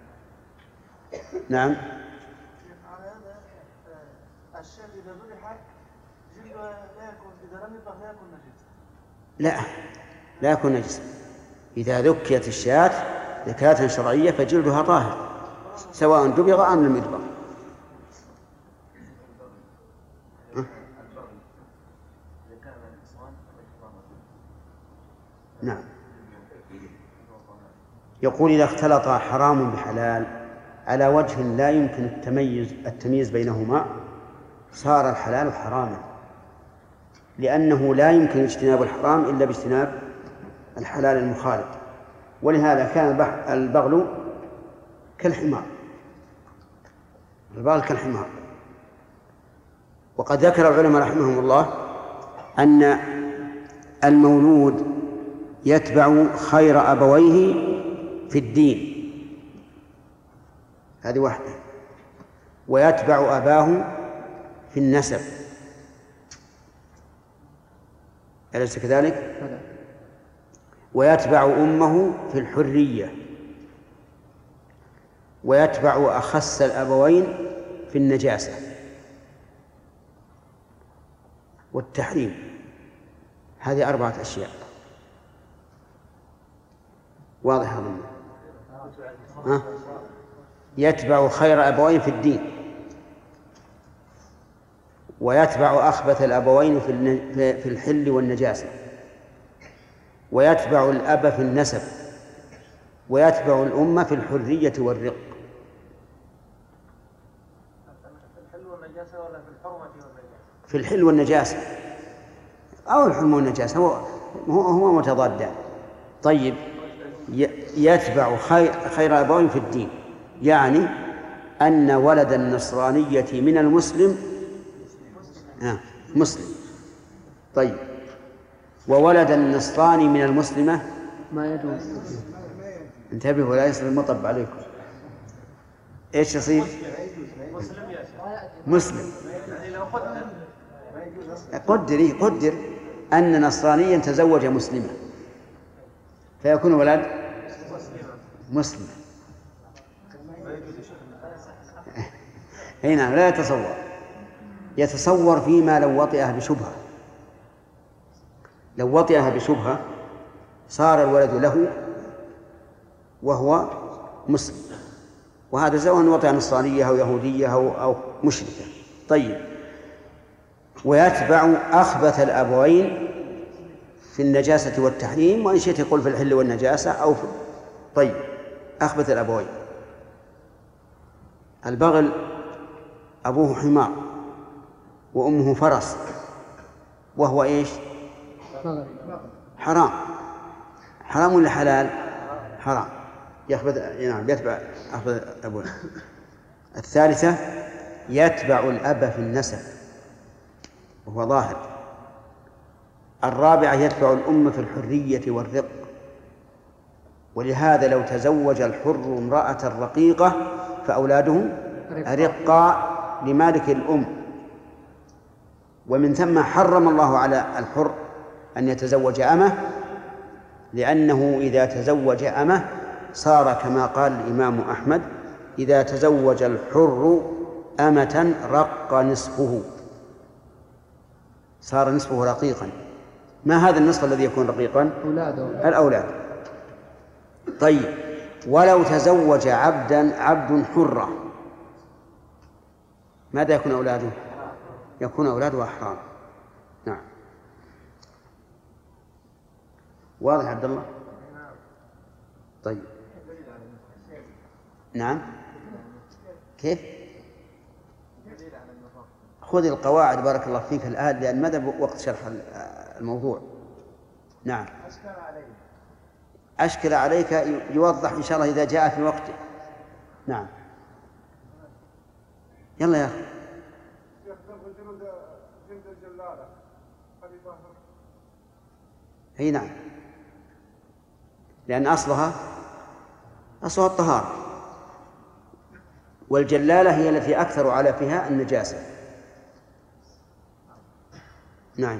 S1: نعم.
S5: على هذا الشاة إذا ذبحت جلدها لا يكون، إذا لم يطهر لا يكون نجسا.
S1: لا لا يكون نجسا. إذا ذكيت الشاة زكاة شرعية فجلدها طاهر سواء دبغ أم لم يدبغ. نعم. يقول: إذا اختلط حرام بحلال على وجه لا يمكن التمييز التمييز بينهما صار الحلال حراما، لأنه لا يمكن اجتناب الحرام إلا باجتناب الحلال المخالف. ولهذا كان البغل كالحمار، البغل كالحمار. وقد ذكر العلماء رحمهم الله أن المولود يتبع خير أبويه في الدين، هذه واحدة، ويتبع أباه في النسب، أليس كذلك؟ ويتبع أمه في الحرية، ويتبع أخس الأبوين في النجاسة والتحريم. هذه أربعة أشياء. واضح هذا؟ ها؟ يتبع خير أبوين في الدين، ويتبع أخبث الأبوين في الحل والنجاسة، ويتبع الأب في النسب، ويتبع الأمة في الحرية والرق. في الحل والنجاسة أو الحلم والنجاسة، هو هو متضادان. طيب، يتبع خير, خير أبوين في الدين، يعني أن ولد النصرانية من المسلم آه مسلم. طيب، وولد النصراني من المسلمة
S2: ما يجوز.
S1: انتبهوا لا يصير المطب عليكم. ايش يصير؟ مسلم. قدر قدر أن نصرانيا تزوج مسلمة فيكون ولد مسلم. هنا لا يتصور، يتصور فيما لو وطئها بشبهة، لو وطئها بشبهة صار الولد له وهو مسلم، وهذا سواء وطئ نصرانية أو يهودية أو, أو مشركة. طيب، ويتبع أخبث الأبوين في النجاسة والتحريم، وإن شئت يقول في الحل والنجاسة أو في طيب أخبث الأبوين. البغل أبوه حمار وأمه فرس، وهو إيش؟ حرام. حرام ولا حلال؟ حرام. يخبث نعم يتبع أخبث الأبوين. الثالثة يتبع الأب في النسب وهو ظاهر. الرابعة يتبع الأم في الحرية والرق، ولهذا لو تزوج الحر امرأة رقيقة فأولاده أرقاء لمالك الأم، ومن ثم حرم الله على الحر أن يتزوج أمه، لأنه إذا تزوج أمه صار كما قال الإمام أحمد: إذا تزوج الحر أمة رق نصفه، صار نصفه رقيقا. ما هذا النصف الذي يكون رقيقا؟
S2: أولاده.
S1: الأولاد. طيب، ولو تزوج عبدا عبد حرة ماذا يكون أولاده؟ يكون أولاده أحرار. نعم. واضح عبد الله؟ طيب. نعم. كيف؟ خذ القواعد بارك الله فيك الآن، لأن ماذا وقت شرح الموضوع. نعم. أشكل عليك يوضح إن شاء الله إذا جاء في وقته. نعم. يلا يا أخي. هي نعم، لأن أصلها أصلها الطهارة، والجلالة هي التي أكثر على فيها النجاسة. نعم.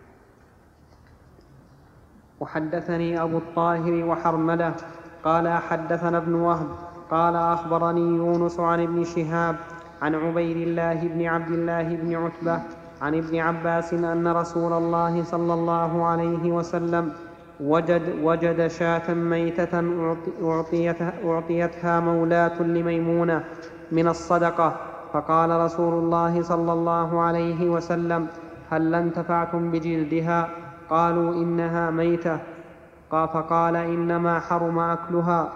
S2: وحدثني أبو الطاهر وحرملة قال حدثنا ابن وهب قال أخبرني يونس عن ابن شهاب عن عبيد الله بن عبد الله بن عتبة عن ابن عباس أن رسول الله صلى الله عليه وسلم وجد, وجد شاة ميتة أعطيتها, أعطيتها مولاة لميمونة من الصدقة، فقال رسول الله صلى الله عليه وسلم: هل انتفعتم بجلدها؟ قالوا: إنها ميتة. فقال: إنما حرم أكلها.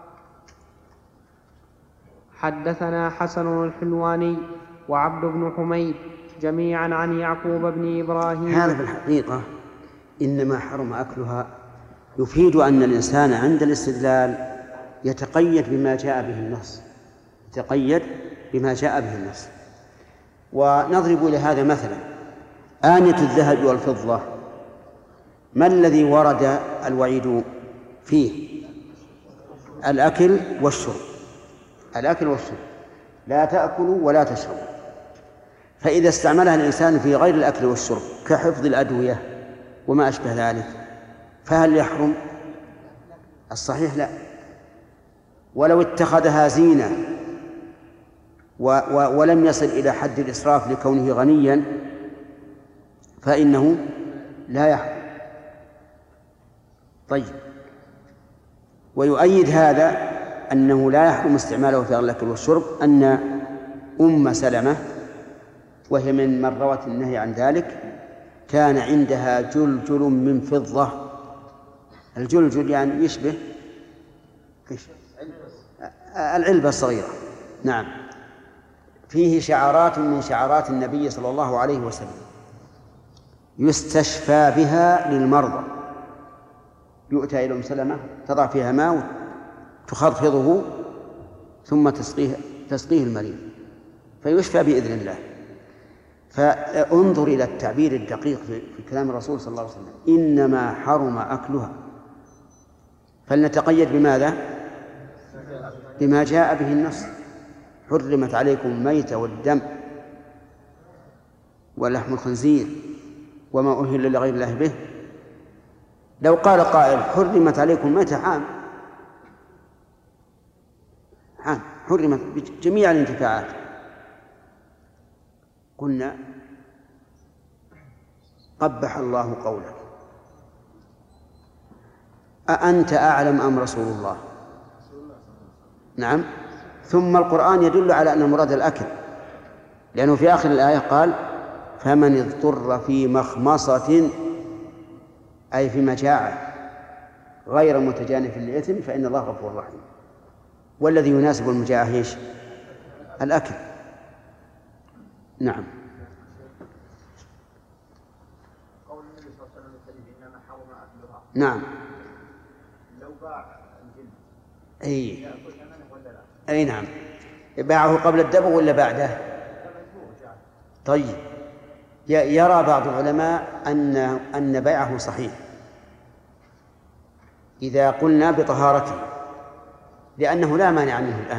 S2: حدثنا حسن الحلواني وعبد بن حميد جميعا عن يعقوب بن إبراهيم.
S1: هذا في الحقيقة إنما حرم أكلها يفيد أن الإنسان عند الاستدلال يتقيد بما جاء به النص، يتقيد بما جاء به النص. ونضرب لهذا مثلا: آنية الذهب والفضة، ما الذي ورد الوعيد فيه؟ الأكل والشرب. الأكل والشرب، لا تأكلوا ولا تشربوا. فإذا استعملها الإنسان في غير الأكل والشرب كحفظ الأدوية وما أشبه ذلك فهل يحرم؟ الصحيح لا. ولو اتخذها زينة و و ولم يصل إلى حد الإسراف لكونه غنيا فإنه لا يحرم. طيب، ويؤيد هذا أنه لا يحرم استعماله في الأكل والشرب أن أم سلمة وهي من من روت النهي عن ذلك كان عندها جلجل من فضة. الجلجل يعني يشبه العلبة الصغيرة. نعم، فيه شعارات من شعارات النبي صلى الله عليه وسلم يستشفى بها للمرضى. يؤتى إلى أم سلمة تضع فيها ماء تخفضه ثم تسقيه, تسقيه المريض فيشفى بإذن الله. فانظر إلى التعبير الدقيق في كلام الرسول صلى الله عليه وسلم: إنما حرم أكلها. فلنتقيد بماذا؟ بما جاء به النص: حرمت عليكم الميتة والدم ولحم الخنزير وما أهل لغير الله به. لو قال قائل: حرمت عليكم الميتة عام عام حرمت بجميع الانتفاعات، قلنا: قبح الله قولك، أأنت أعلم أم رسول الله؟ نعم. ثم القرآن يدل على أن المراد الأكل، لأنه في آخر الآية قال: فمن اضطر في مخمصة أي في مجاعة غير متجانف للإثم فإن الله غفور رحيم. والذي يناسب المجاعة ايش؟ الأكل. نعم.
S3: قول النبي صلى الله عليه وسلم الحديث إنما حرم أكلها.
S1: نعم.
S3: لو باع الجلد
S1: أي.
S3: يأكل ثمنه ولا لا؟
S1: أي نعم. باعه قبل الدبغ ولا بعده؟ طيب. يرى بعض العلماء أن أن بيعه صحيح إذا قلنا بطهارته لأنه لا مانع منه الآن،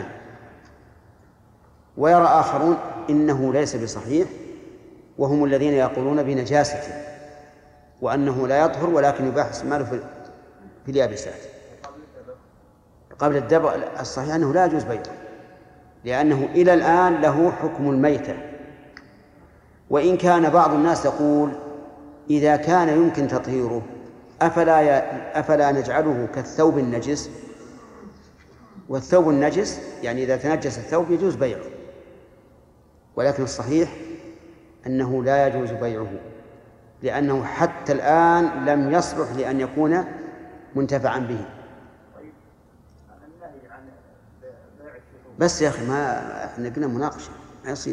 S1: ويرى آخرون إنه ليس بصحيح وهم الذين يقولون بنجاسته وأنه لا يطهر ولكن يباح استعماله في اليابسات. قبل الدبغ الصحيح أنه لا يجوز بيعه لأنه إلى الآن له حكم الميتة. وإن كان بعض الناس يقول إذا كان يمكن تطهيره أفلا, ي... أفلا نجعله كالثوب النجس، والثوب النجس يعني إذا تنجس الثوب يجوز بيعه، ولكن الصحيح أنه لا يجوز بيعه لأنه حتى الآن لم يصلح لأن يكون منتفعا به. بس يا أخي ما احنا قلنا مناقشة ما يصير،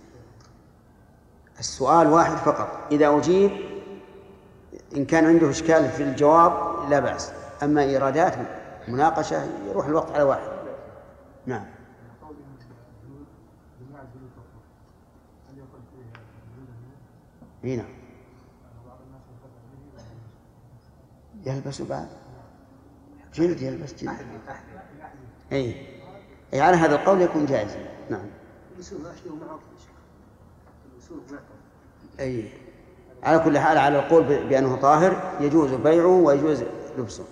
S1: السؤال واحد فقط، إذا أجيب إن كان عنده إشكال في الجواب لا بأس، أما إيرادات مناقشة يروح الوقت على واحد. نعم. هنا يلبس بعد جلد، يلبس جلد. أي أي على هذا القول يكون جائزا. نعم. أي على كل حال على القول بأنه طاهر يجوز بيعه ويجوز لبسه.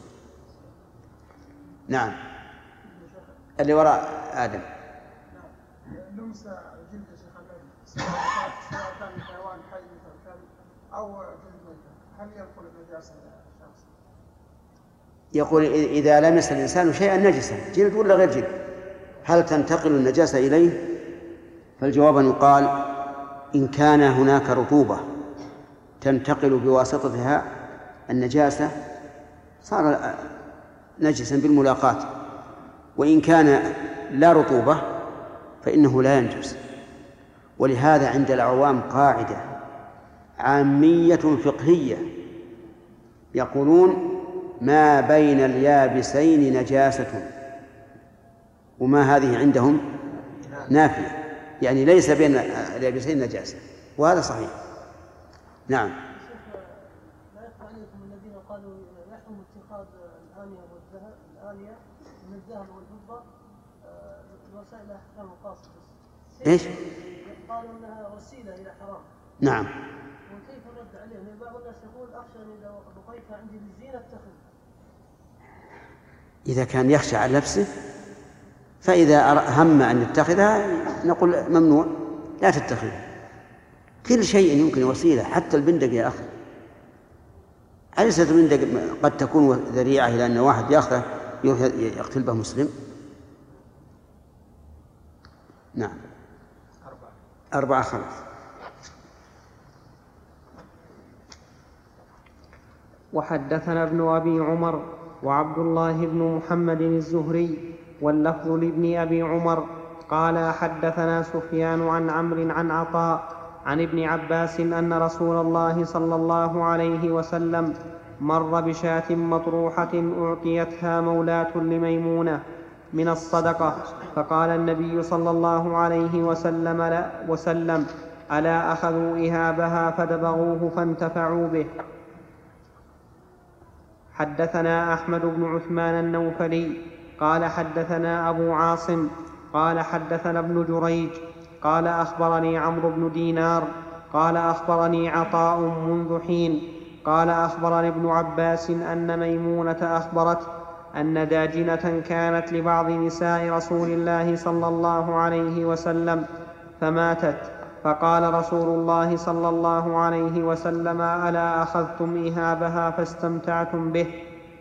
S1: نعم. اللي وراء آدم.
S5: لمس جلد سواء كان حيوان حي مثل الكلب أو جلد ميت هل يدخل النجاسة الشخص؟
S1: يقول إذا لمس الإنسان شيئا نجسا جلد ولا غير جلد هل تنتقل النجاسة إليه؟ فالجواب أن يقال إن كان هناك رطوبة تنتقل بواسطتها النجاسة صار نجسا بالملاقاة، وإن كان لا رطوبة فإنه لا ينجس. ولهذا عند العوام قاعدة عامية فقهية يقولون ما بين اليابسين نجاسة، وما هذه عندهم نافية، يعني ليس بين اليابسين نجاسة، وهذا صحيح. نعم.
S5: لا يخفى عليكم الذين قالوا يحرم اتخاذ الآنية والذهب الآنية من الذهب والفضة وسائل أحكام القاصد.
S1: إيش؟
S5: قالوا أنها وسيلة إلى حرام.
S1: نعم.
S5: وكيف الرد عليهم؟ بعض الناس يقول أخشى أن إذا بقيتها عندي للزينة اتخذ.
S1: إذا كان يخشى على نفسه فإذا هم أن يتخذها نقول ممنوع لا تتخذها. كل شيء يمكن وسيلة، حتى البندق يا أخي، أليست البندق قد تكون ذريعة إلى أن واحد يأخذه يقتل به مسلم؟ نعم. أربعة خمس.
S2: وحدثنا ابن أبي عمر وعبد الله بن محمد الزهري واللفظ لابن أبي عمر قال حدثنا سفيان عن عمرو عن عطاء عن ابن عباس أن رسول الله صلى الله عليه وسلم مر بشاة مطروحة أعطيتها مولاة لميمونة من الصدقة، فقال النبي صلى الله عليه وسلم, لا وسلم ألا أخذوا إهابها فدبغوه فانتفعوا به. حدثنا أحمد بن عثمان النوفلي قال حدثنا أبو عاصم قال حدثنا ابن جريج قال أخبرني عمرو بن دينار قال أخبرني عطاء منذ حين قال أخبرني ابن عباس أن ميمونة أخبرت أن داجنة كانت لبعض نساء رسول الله صلى الله عليه وسلم فماتت، فقال رسول الله صلى الله عليه وسلم ألا أخذتم إهابها فاستمتعتم به.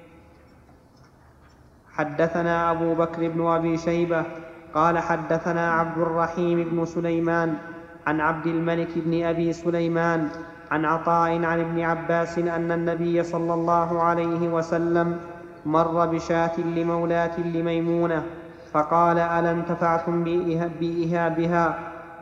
S2: حدثنا أبو بكر بن أبي شيبة قال حدثنا عبد الرحيم بن سليمان عن عبد الملك بن أبي سليمان عن عطاء عن ابن عباس أن النبي صلى الله عليه وسلم مر بشاة لمولاة لميمونة فقال ألا انتفعتم بإهابها؟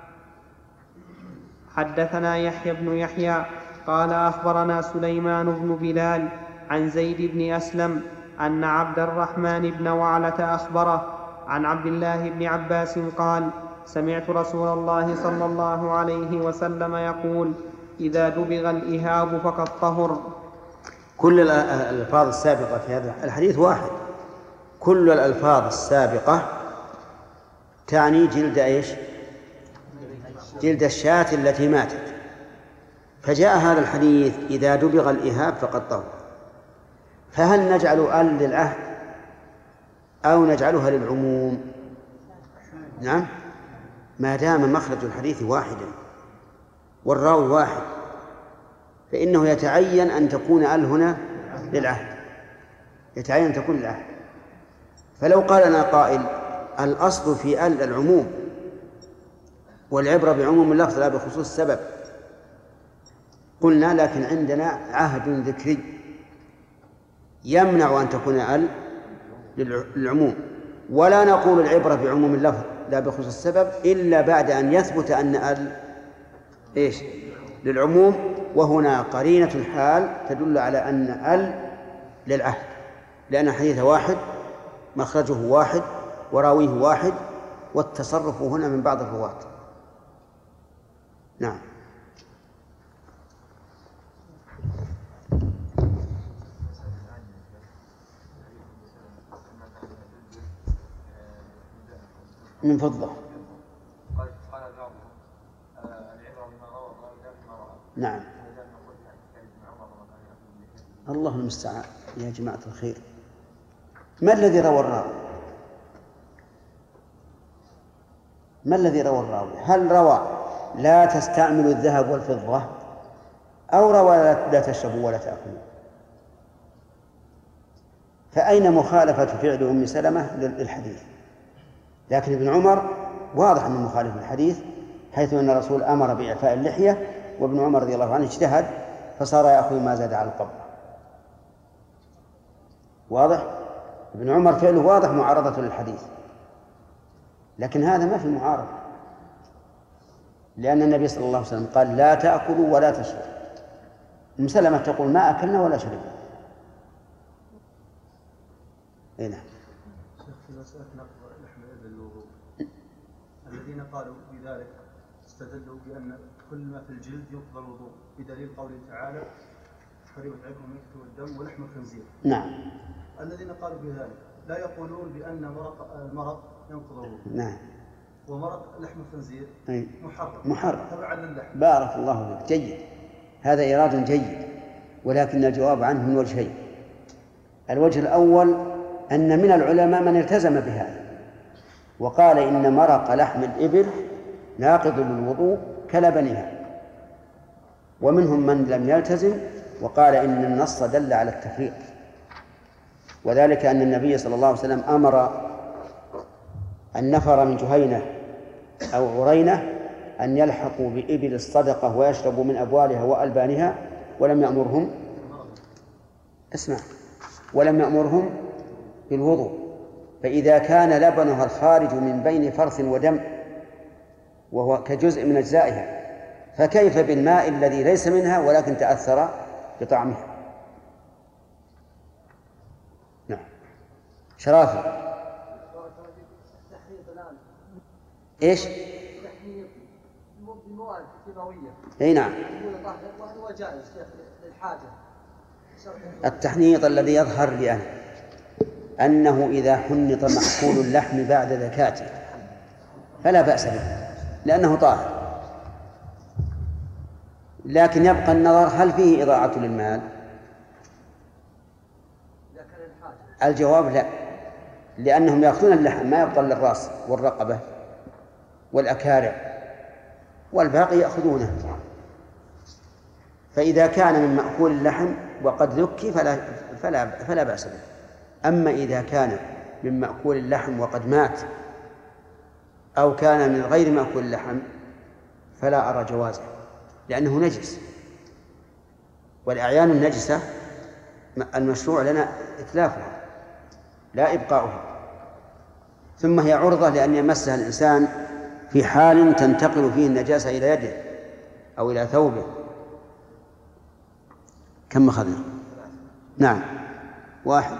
S2: حدثنا يحيى بن يحيى قال أخبرنا سليمان بن بلال عن زيد بن أسلم أن عبد الرحمن بن وعلة أخبره عن عبد الله بن عباس قال سمعت رسول الله صلى الله عليه وسلم يقول إذا دبغ الإهاب فقد طهر.
S1: كل الألفاظ السابقة في هذا الحديث واحد، كل الألفاظ السابقة تعني جلد إيش؟ جلد الشاة التي ماتت. فجاء هذا الحديث إذا دبغ الإهاب فقد طهر. فهل نجعل ال للعهد أو نجعلها للعموم؟ نعم، ما دام مخرج الحديث واحدا والراوي واحد فإنه يتعين أن تكون ال هنا للعهد، يتعين أن تكون للعهد. فلو قال لنا قائل الأصل في ال العموم والعبرة بعموم اللفظ لا بخصوص السبب، قلنا لكن عندنا عهد ذكري يمنع أن تكون ال للعموم، ولا نقول العبرة بعموم اللفظ لا بخصوص السبب إلا بعد أن يثبت أن ال إيش للعموم، وهنا قرينة الحال تدل على أن ال للعهد، لأن حديث واحد مخرجه واحد وراويه واحد والتصرف هنا من بعض الرواة. نعم. من فضة. نعم. الله المستعان يا جماعة الخير. ما الذي روى الراوي؟ ما الذي روى الراوي؟ هل روى لا تستعملوا الذهب والفضة أو روى لا تشربوا ولا تأكلوا؟ فأين مخالفة فعل أم سلمة للحديث؟ لكن ابن عمر واضح أنه مخالف الحديث، حيث أن الرسول أمر بإعفاء اللحية وابن عمر رضي الله عنه اجتهد فصار يأخذ ما زاد على القبر. واضح؟ ابن عمر فعله واضح معارضة للحديث، لكن هذا ما في معارضة، لأن النبي صلى الله عليه وسلم قال لا تأكلوا ولا تشربوا. أم سلمة تقول ما أكلنا ولا شربنا. هنا
S6: شيخ في مسألة نقض لحم الإبل للوضوء، الذين قالوا بذلك استدلوا بأن كل ما في الجلد يقضى الوضوء بدليل قوله تعالى حرمت عليكم الميتة والدم ولحم الخنزير.
S1: نعم.
S6: الذين قالوا بذلك لا يقولون بأن مرق المرق ينقض الوضوء.
S1: نعم.
S6: ومرق لحم الخنزير محرم.
S1: محرم.
S6: تبعا للحم.
S1: بارك الله فيك، جيد، هذا إيراد جيد، ولكن الجواب عنه من وجهين. الوجه الأول أن من العلماء من التزم بهذا وقال إن مرق لحم الإبل ناقض للوضوء كلبنها، ومنهم من لم يلتزم وقال إن النص دل على التفريق، وذلك أن النبي صلى الله عليه وسلم أمر النفر من جهينة أو عرينة أن يلحقوا بإبل الصدقة ويشربوا من أبوالها وألبانها، ولم يأمرهم اسمع ولم يأمرهم بالوضوء. فإذا كان لبنها الخارج من بين فرث ودم وهو كجزء من أجزائها، فكيف بالماء الذي ليس منها ولكن تأثر بطعمها؟ نعم. شرافي ايش؟
S5: تحنيط بمواد كيماويه.
S1: اي نعم.
S5: وهو جائز للحاجه.
S1: التحنيط الذي يظهر لي أنا أنه إذا حنط محفول اللحم بعد ذكاته فلا بأس به لأنه طاهر، لكن يبقى النظر هل فيه إضاعة للمال؟ الجواب لا، لأنهم يأخذون اللحم ما يبقى للرأس والرقبة والأكارع والباقي يأخذونه. فإذا كان من مأكول اللحم وقد ذكي فلا, فلا, فلا بأس به. أما إذا كان من مأكول اللحم وقد مات أو كان من غير مأكول اللحم فلا أرى جوازه، لأنه نجس، والأعيان النجسة المشروع لنا إتلافها لا إبقاؤها، ثم هي عرضة لأن يمسها الإنسان في حال تنتقل فيه النجاسة إلى يده أو إلى ثوبه. كم أخذنا؟ نعم واحد.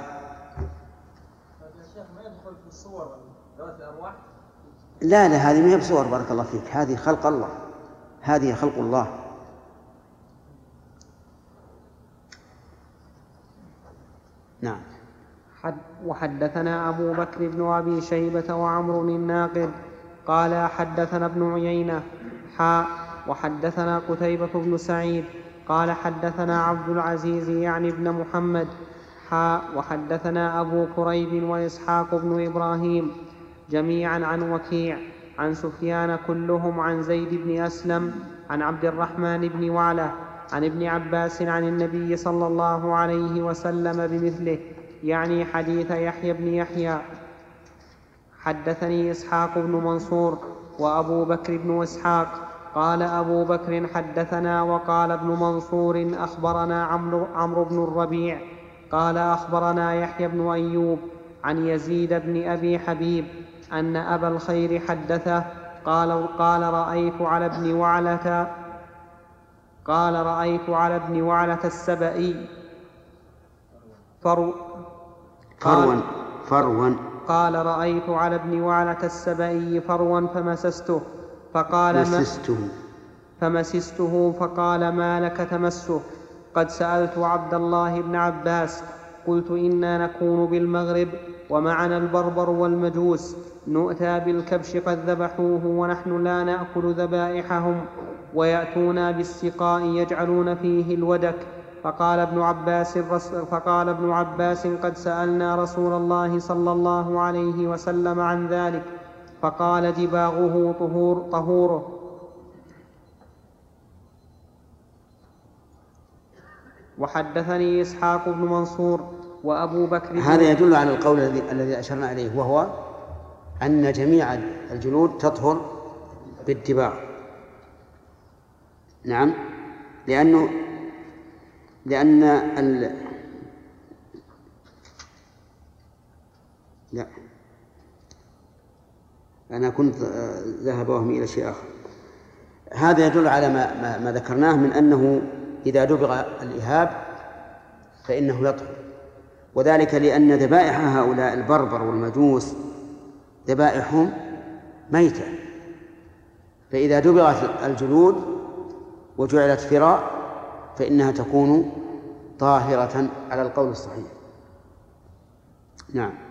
S1: لا لا هذه ما هي بصور، بارك الله فيك، هذه خلق الله، هذه خلق الله. نعم.
S2: وحدثنا أبو بكر بن أبي شيبة وعمر الناقد قال حدثنا ابن عيينة حاء وحدثنا قتيبة بن سعيد قال حدثنا عبد العزيز يعني ابن محمد حاء وحدثنا أبو كريب وإسحاق بن إبراهيم جميعا عن وكيع عن سفيان كلهم عن زيد بن أسلم عن عبد الرحمن بن وعلة عن ابن عباس عن النبي صلى الله عليه وسلم بمثله، يعني حديث يحيى بن يحيى. حدثني إسحاق بن منصور وأبو بكر بن إسحاق قال أبو بكر حدثنا وقال ابن منصور أخبرنا عمرو, عمرو بن الربيع قال أخبرنا يحيى بن أيوب عن يزيد بن أبي حبيب أن أبا الخير حدثه قال, قال رأيت على ابن وعلة قال رأيت على ابن وعلة السبئي فرو
S1: فروا فروا
S2: قال رأيت على ابن وعلة السبئي فروا فمسسته فقال
S1: مسسته
S2: فمسسته فقال ما لك تمسه؟ قد سألت عبد الله بن عباس قلت إنا نكون بالمغرب ومعنا البربر والمجوس نؤتى بالكبش قد ذبحوه ونحن لا نأكل ذبائحهم ويأتونا بالسقاء يجعلون فيه الودك. فقال ابن عباس فقال ابن عباس قد سألنا رسول الله صلى الله عليه وسلم عن ذلك فقال دباغه طهور طهوره. وحدثني إسحاق بن منصور وأبو بكر.
S1: هذا يدل على القول الذي الذي أشرنا إليه، وهو أن جميع الجلود تطهر بالدباغ. نعم، لأنه لأن ال... لا أنا كنت ذهب وهمي إلى شيء آخر. هذا يدل على ما, ما, ما ذكرناه من أنه إذا دبغ الإهاب فإنه يطهر، وذلك لأن ذبائح هؤلاء البربر والمجوس ذبائحهم ميتة، فإذا دبغت الجلود وجعلت فراء فإنها تكون طاهرة على القول الصحيح. نعم.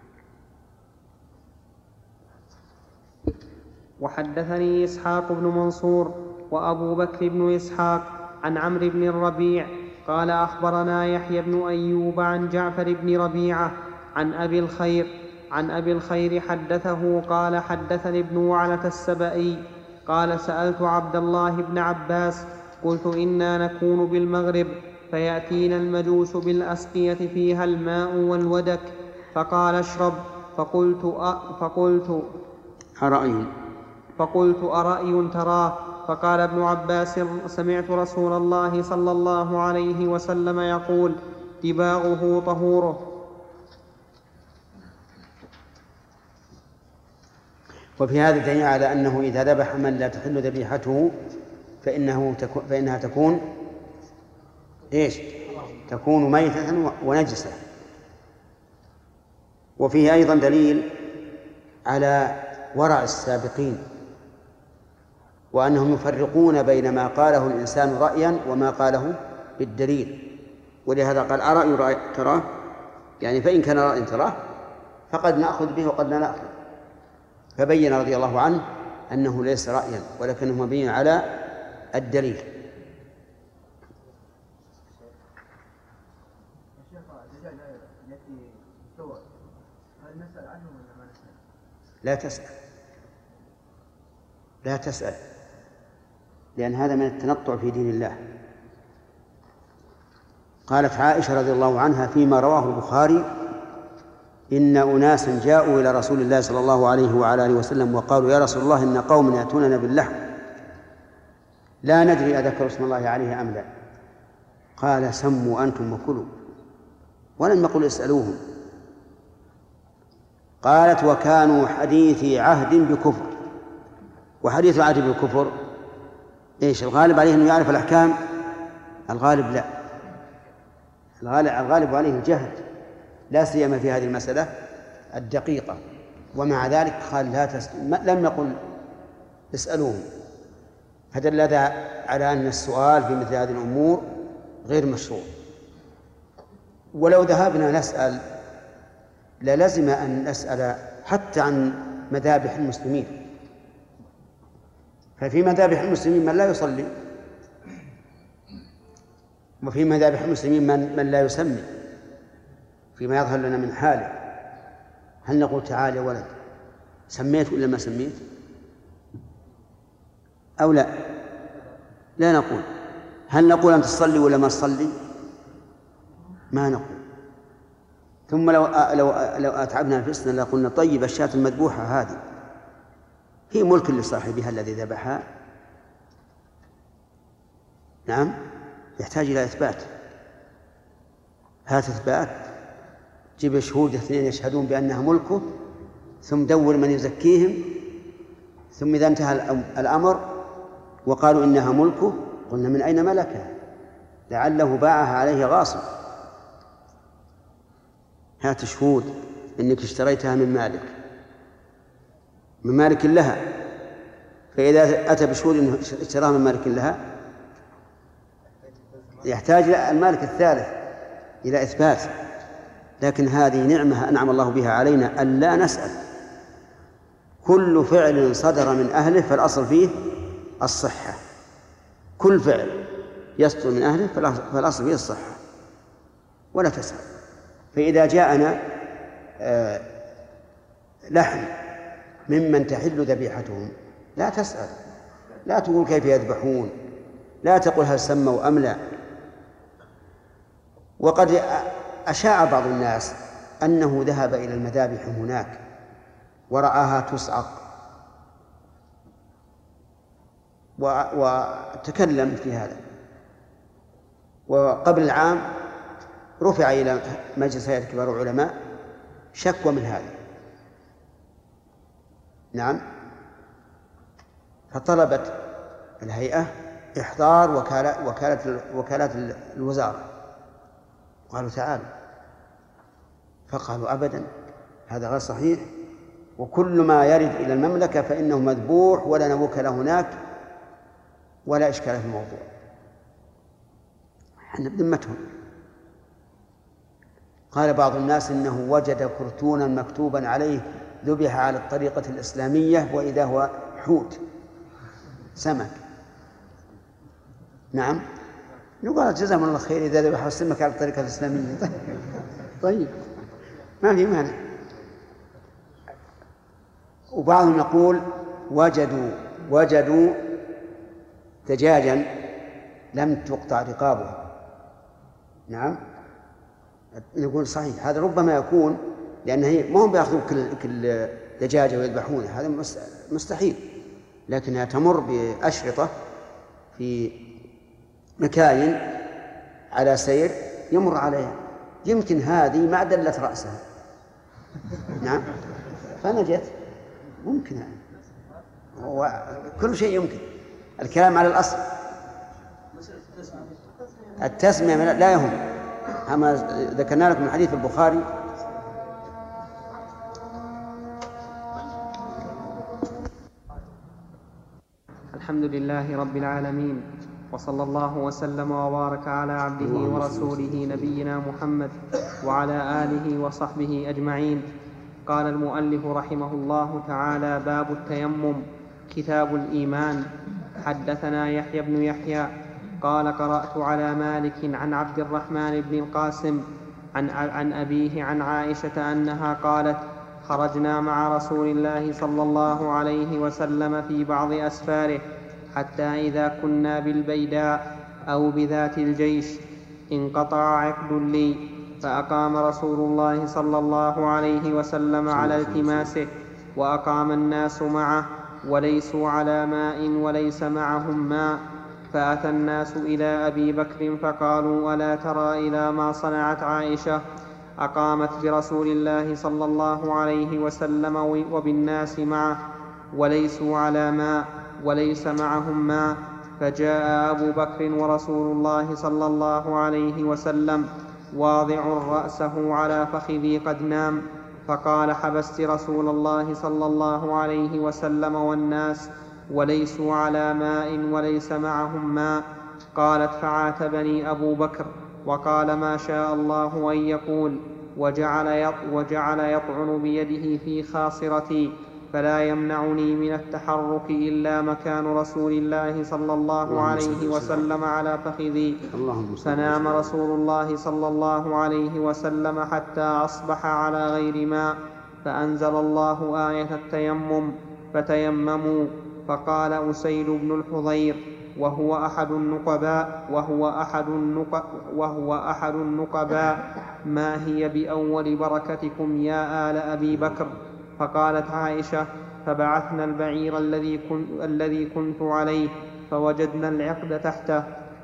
S2: وحدثني إسحاق بن منصور وأبو بكر بن إسحاق عن عمرو بن الربيع قال أخبرنا يحيى بن أيوب عن جعفر بن ربيعة عن أبي الخير عن أبي الخير حدثه قال حدثني ابن وعلة السبئي قال سألت عبد الله بن عباس قلت إنا نكون بالمغرب فيأتينا المجوس بالأسقية فيها الماء والودك فقال اشرب فقلت أ فقلت
S1: أرأي
S2: فقلت أرأي تراه؟ فقال ابن عباس سمعت رسول الله صلى الله عليه وسلم يقول دباغه طهوره.
S1: وفي هذا دليل على أنه إذا ذبح من لا تحل ذبيحته فإنه تكون فإنها تكون إيش؟ تكون ميتة ونجسة. وفيه أيضا دليل على ورع السابقين، وأنهم يفرقون بين ما قاله الإنسان رأيا وما قاله بالدليل، ولهذا قال أرأي تراه، يعني فإن كان رأي تراه فقد نأخذ به وقد لا نأخذ. فبين رضي الله عنه أنه ليس رأيا ولكنه مبين على الدليل. لا تسأل لا تسأل لأن هذا من التنطع في دين الله. قالت عائشة رضي الله عنها فيما رواه البخاري إن أناسا جاءوا إلى رسول الله صلى الله عليه وعلى آله وسلم وقالوا يا رسول الله إن قوم يأتوننا باللحم لا ندري أذكر اسم الله عليه أم لا. قال سموا أنتم وكلوا، ولم يقل اسألوهم. قالت وكانوا حديثي عهد بكفر. وحديث العهد بالكفر إيش؟ الغالب عليه أنه يعرف الأحكام؟ الغالب لا، الغالب, الغالب عليه الجهل، لا سيما في هذه المسألة الدقيقة. ومع ذلك قال لا تس... لم يقل اسألوهم، فدل هذا على أن السؤال في مثل هذه الأمور غير مشروع. ولو ذهبنا نسأل للزم أن نسأل حتى عن مذابح المسلمين، ففي مذابح المسلمين من لا يصلي، وفي مذابح المسلمين من, من لا يسمي، فيما يظهر لنا من حاله. هل نقول تعال يا ولد سميت ولا ما سميت أو لا؟ لا نقول. هل نقول أنت تصلي ولا ما تصلي؟ ما نقول. ثم لو لو لو أتعبنا أنفسنا لقلنا طيب الشاة المذبوحة هذه هي ملك لصاحبها الذي ذبحها. نعم، يحتاج إلى إثبات. هات إثبات، جيب شهود اثنين يشهدون بأنها ملكه، ثم دور من يزكيهم، ثم إذا انتهى الأمر وقالوا إنها ملكه قلنا من أين ملكها؟ لعله باعها عليه غاصب. هات شهود إنك اشتريتها من مالك من مالك لها، فإذا أتى بشهود إنه اشتراها من مالك لها يحتاج المالك الثالث إلى إثبات. لكن هذه نعمة أنعم الله بها علينا ألا نسأل. كل فعل صدر من أهله فالأصل فيه الصحة، كل فعل يصدر من أهله فالأصل فيه الصحة، ولا تسأل. فإذا جاءنا آه لحم ممن تحل ذبيحتهم لا تسأل، لا تقول كيف يذبحون، لا تقول هل سموا أم لا. وقد أشاع بعض الناس أنه ذهب إلى المذابح هناك ورآها تصعق وتكلم في هذا. وقبل العام رفع إلى مجلس هيئة كبار العلماء شكوى من هذا. نعم، فطلبت الهيئة إحضار وكالة وكالة وكالات الوزارة، قالوا تعالوا، فقالوا أبدا هذا غير صحيح، وكل ما يرد إلى المملكة فإنه مذبوح ولا نوكل هناك ولا إشكال في الموضوع. حنا بذمتهم. قال بعض الناس إنه وجد كرتونا مكتوبا عليه ذبح على الطريقة الإسلامية وإذا هو حوت سمك. نعم، يقول جزاهم الله خير إذا ذبح السمك على الطريقة الإسلامية. طيب ما في مانع. وبعضهم يقول وجدوا وجدوا دجاجا لم تقطع رقابها. نعم، نقول صحيح هذا ربما يكون لأن هي ما هم بيأخذوا كل كل دجاجة ويذبحونها، هذا مستحيل، لكنها تمر بأشرطة في مكاين على سير يمر عليها، يمكن هذه ما دلت رأسها. نعم، فنجت، ممكن يعني. وكل شيء يمكن. الكلام على الأصل. التسمية لا يهم، كما ذكرنا لكم من حديث البخاري
S2: الحمد لله رب العالمين، وصلى الله وسلم وبارك على عبده ورسوله نبينا محمد وعلى آله وصحبه أجمعين. قال المؤلف رحمه الله تعالى: باب التيمم. كتاب الإيمان. حدثنا يحيى بن يحيى قال: قرأت على مالك عن عبد الرحمن بن القاسم عن, عن أبيه عن عائشة أنها قالت: خرجنا مع رسول الله صلى الله عليه وسلم في بعض أسفاره حتى إذا كنا بالبيداء أو بذات الجيش انقطع عقد لي، فأقام رسول الله صلى الله عليه وسلم على التماسه، وأقام الناس معه وليسوا على ماء وليس معهم ماء، فأتى الناس إلى أبي بكر فقالوا ألا ترى إلى ما صنعت عائشة أقامت برسول الله صلى الله عليه وسلم وبالناس معه وليسوا على ماء وليس معهم ماء، فجاء أبو بكر ورسول الله صلى الله عليه وسلم واضع رأسه على فخذي قد نام، فقال حبست رسول الله صلى الله عليه وسلم والناس وليسوا على ماء وليس معهم ماء. قالت فعاتبني أبو بكر وقال ما شاء الله أن يقول، وجعل وجعل يطعن بيده في خاصرتي فلا يمنعني من التحرك إلا مكان رسول الله صلى الله عليه وسلم على فخذي. فنام رسول الله صلى الله عليه وسلم حتى أصبح على غير ماء، فأنزل الله آية التيمم فتيمموا. فقال أسيد بن الحضير وهو أحد النقباء وهو أحد النق وهو أحد النقباء ما هي بأول بركتكم يا آل أبي بكر؟ فقالت عائشة فبعثنا البعير الذي كنت, الذي كنت عليه فوجدنا العقد تحته.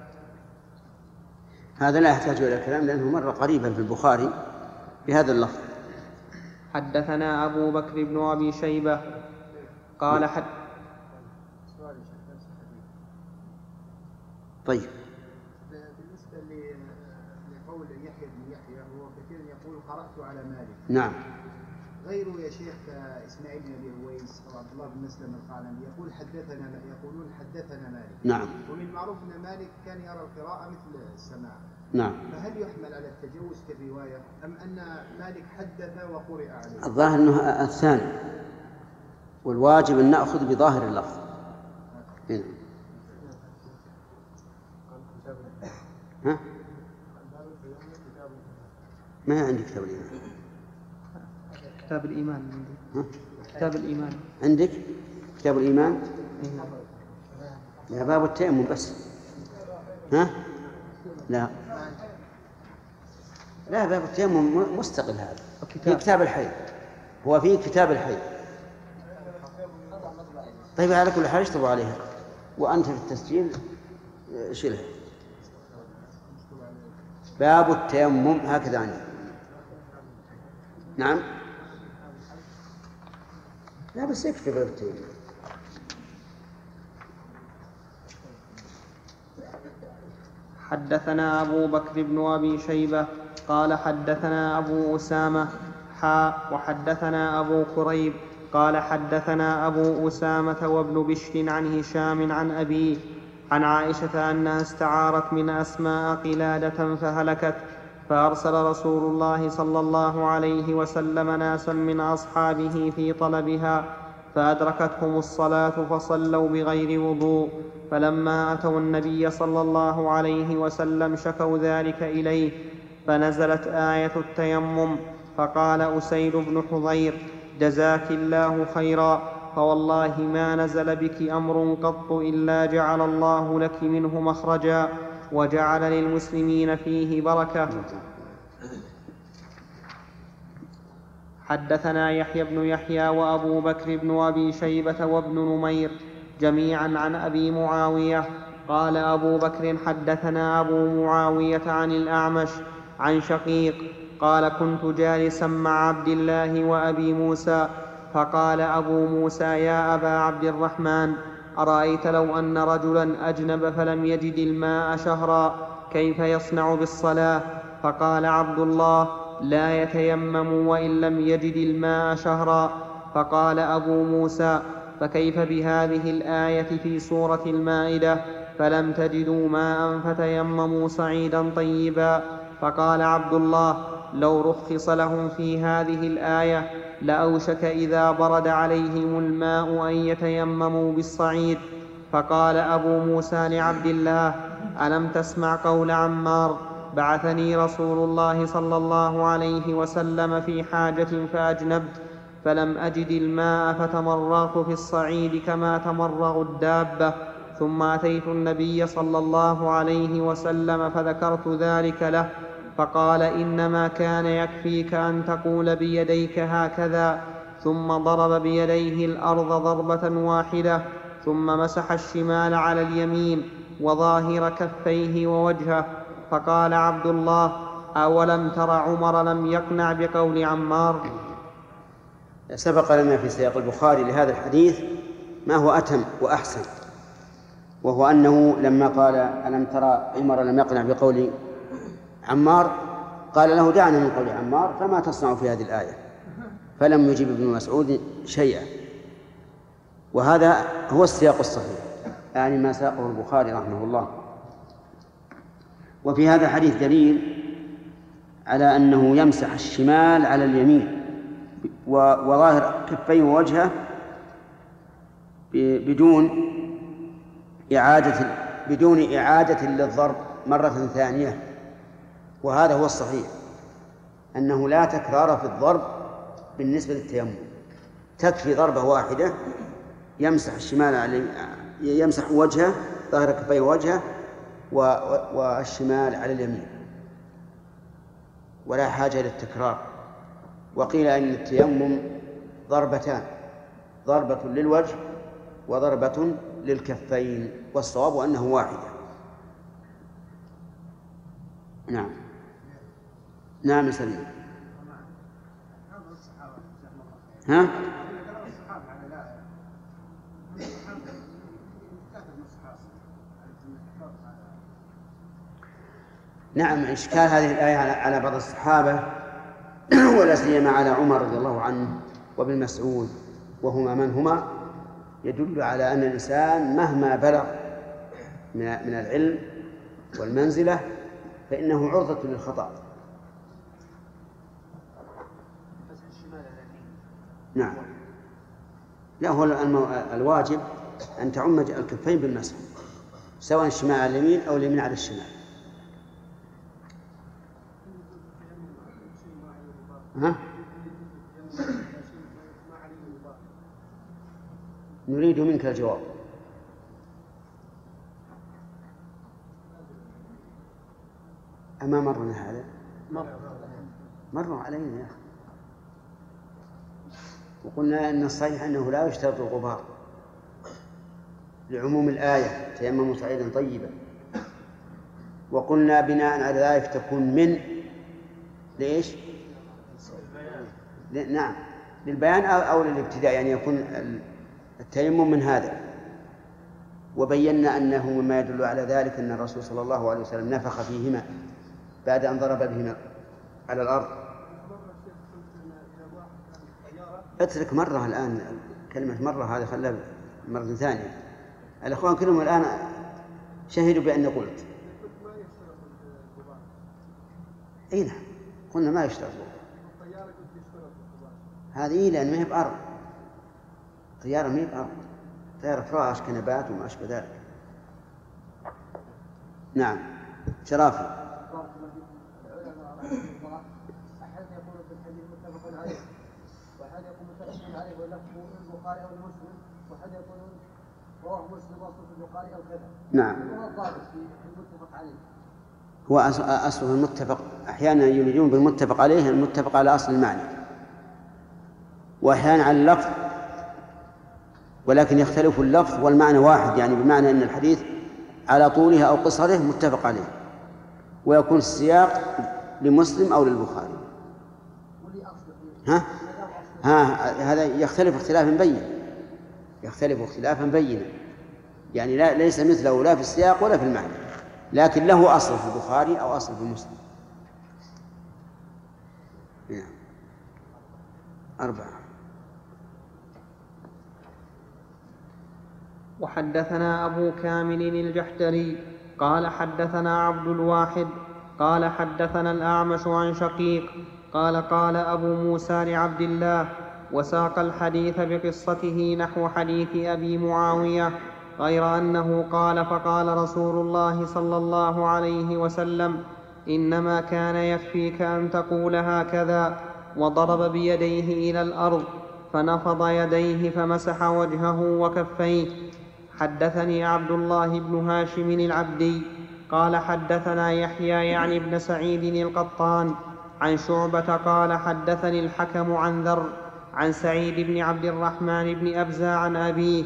S1: هذا لا يحتاج إلى كلام لأنه مر قريبا في البخاري بهذا اللفظ.
S2: حدثنا أبو بكر بن أبي شيبة قال حد
S1: طيب.
S3: بالنسبة لقول يحيى بن يحيى هو كثيرا يقول قرأت على مالك.
S1: نعم.
S3: غيره يا شيخ إسماعيل بن أبي هويس أو عبد الله بن مسلم القعنبي يقول حدثنا يقولون حدثنا مالك.
S1: نعم.
S3: ومن المعروف أن مالك كان يرى القراءة مثل السماع.
S1: نعم.
S3: فهل يحمل على التجوز كالرواية أم أن مالك حدث وقرئ عليه؟
S1: الظاهر أنه الثاني، والواجب أن نأخذ بظاهر اللفظ. هنا. ها؟ ما عندي كتاب الإيمان.
S2: كتاب الإيمان عندي. كتاب الإيمان
S1: عندك كتاب الإيمان؟ لا باب التيمم بس. ها؟ لا لا باب التيمم مستقل هذا. في كتاب الحي، هو في كتاب الحي. طيب على كل حال اشطبوا عليها وأنت في التسجيل شيلها. باب التيمم هكذا عندي. نعم. لا بس يكفي باب التيمم.
S2: حدثنا أبو بكر بن أبي شيبة قال حدثنا أبو أسامة حاء وحدثنا أبو كريب قال حدثنا أبو أسامة وابن بشر عن هشام عن أبيه عن عائشة أنها استعارت من أسماء قلادة فهلكت، فأرسل رسول الله صلى الله عليه وسلم ناسا من أصحابه في طلبها فأدركتهم الصلاة فصلوا بغير وضوء، فلما أتوا النبي صلى الله عليه وسلم شكوا ذلك إليه، فنزلت آية التيمم، فقال أسيد بن حضير جزاك الله خيرا، فوالله ما نزل بك أمر قط إلا جعل الله لك منه مخرجا وجعل للمسلمين فيه بركة. حدثنا يحيى بن يحيى وأبو بكر بن أبي شيبة وابن نمير جميعا عن أبي معاوية قال أبو بكر حدثنا أبو معاوية عن الأعمش عن شقيق قال كنت جالسا مع عبد الله وأبي موسى، فقال أبو موسى يا أبا عبد الرحمن أرأيت لو أن رجلا أجنب فلم يجد الماء شهرا كيف يصنع بالصلاة؟ فقال عبد الله لا يتيمم وإن لم يجد الماء شهرا. فقال أبو موسى فكيف بهذه الآية في سورة المائدة فلم تجدوا ماء فتيمموا صعيدا طيبا؟ فقال عبد الله لو رخص لهم في هذه الآية لأوشك إذا برد عليهم الماء أن يتيمموا بالصعيد. فقال أبو موسى لعبد الله ألم تسمع قول عمار بعثني رسول الله صلى الله عليه وسلم في حاجة فأجنبت فلم أجد الماء فتمرغت في الصعيد كما تمرغ الدابة، ثم أتيت النبي صلى الله عليه وسلم فذكرت ذلك له، فقال إنما كان يكفيك أن تقول بيديك هكذا، ثم ضرب بيديه الأرض ضربة واحدة ثم مسح الشمال على اليمين وظاهر كفيه ووجهه. فقال عبد الله: أولم تر عمر لم يقنع بقول عمار؟
S1: سبق لنا في سياق البخاري لهذا الحديث ما هو أتم وأحسن، وهو أنه لما قال ألم ترى عمر لم يقنع بقول عمار قال له: دعنا من قول عمار، فما تصنع في هذه الآية؟ فلم يجب ابن مسعود شيئا. وهذا هو السياق الصحيح، يعني ما ساقه البخاري رحمه الله. وفي هذا الحديث دليل على أنه يمسح الشمال على اليمين وظاهر كفيه ووجهه بدون إعادة بدون إعادة للضرب مرة ثانية. وهذا هو الصحيح، أنه لا تكرار في الضرب بالنسبة للتيمم، تكفي ضربة واحدة يمسح الشمال على يمسح وجهه ظاهر كفيه ووجهه والشمال على اليمين، ولا حاجة للتكرار. وقيل أن التيمم ضربتان، ضربة للوجه وضربة للكفين، والصواب أنه واحدة. نعم نعم سليم. ها؟ نعم، إشكال هذه الآية على بعض الصحابة ولا سيما على عمر رضي الله عنه وابن مسعود، وهما من هما، يدل على أن الإنسان مهما بلغ من العلم والمنزلة فإنه عرضة للخطأ. نعم، لا، هو الواجب أن تعم الكفين بالمسح، سواء الشمال على اليمين أو اليمين على الشمال. ها؟ نريد منك الجواب. أما مرنا هذا؟ مر علينا يا أخي، وقلنا أن الصحيح أنه لا يشترط الغبار لعموم الآية تيمموا صعيدا طيبا، وقلنا بناء على ذلك تكون من ليش؟ نعم، للبيان أو للابتداء، يعني يكون التيمم من هذا. وبينا أنه مما يدل على ذلك أن الرسول صلى الله عليه وسلم نفخ فيهما بعد أن ضرب بهما على الأرض. اترك مرة الآن كلمة مرة، هذا خلها مرة ثانية. الأخوان كلهم الآن شهدوا بأن قلت أي نعم، قلنا ما يشترط هذه، لأن ما هي بأرض، طيارة ما هي بأرض، طيارة فراش كنبات وما أشبه ذلك. نعم شرافي.
S8: أحد يقول في الحديث متفق عليه، وأحد يقول متفق عليه ولفظه البخاري أو مسلم، وأحد يقول رواه مسلم وأصله في البخاري أو كذا.
S1: نعم.
S8: هو الضابط في المتفق عليه.
S1: هو أصله المتفق، أحيانا يريدون بالمتفق عليه المتفق على أصل المعنى، وأحيانا على اللفظ، ولكن يختلف اللفظ والمعنى واحد، يعني بمعنى أن الحديث على طوله أو قصره متفق عليه، ويكون السياق لمسلم أو للبخاري. ها؟ ها هذا يختلف اختلافا بينا، يختلف اختلافا بينا، يعني لا ليس مثله لا في السياق ولا في المعنى، لكن له أصل في البخاري أو أصل في مسلم. أربعة.
S2: وحدثنا أبو كامل الجحدري قال حدثنا عبد الواحد قال حدثنا الأعمش عن شقيق قال قال أبو موسى لعبد الله، وساق الحديث بقصته نحو حديث أبي معاوية، غير أنه قال فقال رسول الله صلى الله عليه وسلم: إنما كان يكفيك أن تقول هكذا، وضرب بيديه إلى الأرض فنفض يديه فمسح وجهه وكفيه. حدثني عبد الله بن هاشم العبدي قال حدثنا يحيى يعني ابن سعيد القطان عن شعبة قال حدثني الحكم عن ذر عن سعيد بن عبد الرحمن بن أبزة عن أبيه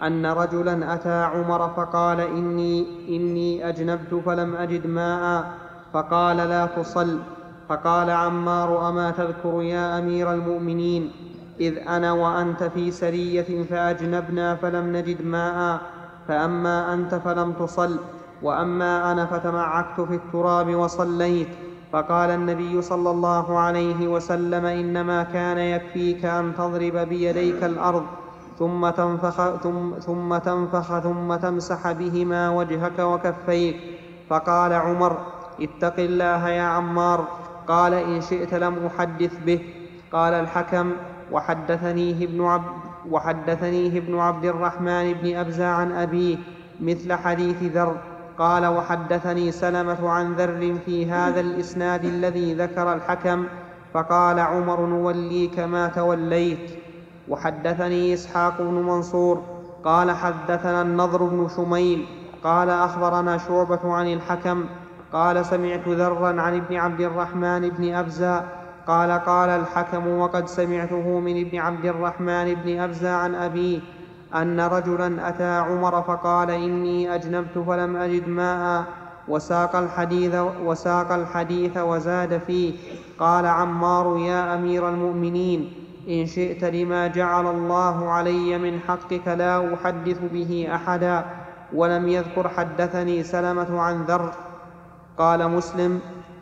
S2: أن رجلا أتى عمر فقال إني, إني أجنبت فلم أجد ماء فقال لا تصل. فقال عمار أما تذكر يا أمير المؤمنين إذ أنا وأنت في سرية فأجنبنا فلم نجد ماء، فأما أنت فلم تصل وأما أنا فتمعكت في التراب وصليت. فقال النبي صلى الله عليه وسلم إنما كان يكفيك أن تضرب بيديك الأرض ثم تنفخ ثم, ثم تنفخ ثم تمسح بهما وجهك وكفيك. فقال عمر اتق الله يا عمار. قال إن شئت لم أحدث به. قال الحكم وحدثنيه ابن عبد, وحدثنيه ابن عبد الرحمن بن أبزة عن أبيه مثل حديث ذر. قال وحدثني سلمة عن ذر في هذا الإسناد الذي ذكر الحكم. فقال عمر نوليك ما توليت. وحدثني إسحاق بن منصور قال حدثنا النضر بن شميل قال أخبرنا شعبة عن الحكم قال سمعت ذرا عن ابن عبد الرحمن بن أبزة قال قال الحكم وقد سمعته من ابن عبد الرحمن بن أبزة عن أبيه أن رجلا أتى عمر فقال إني أجنبت فلم أجد ماء، وساق الحديث, وساق الحديث وزاد فيه. قال عمار يا أمير المؤمنين إن شئت لما جعل الله علي من حقك لا أحدث به أحدا. ولم يذكر حدثني سلمة عن ذر. قال مسلم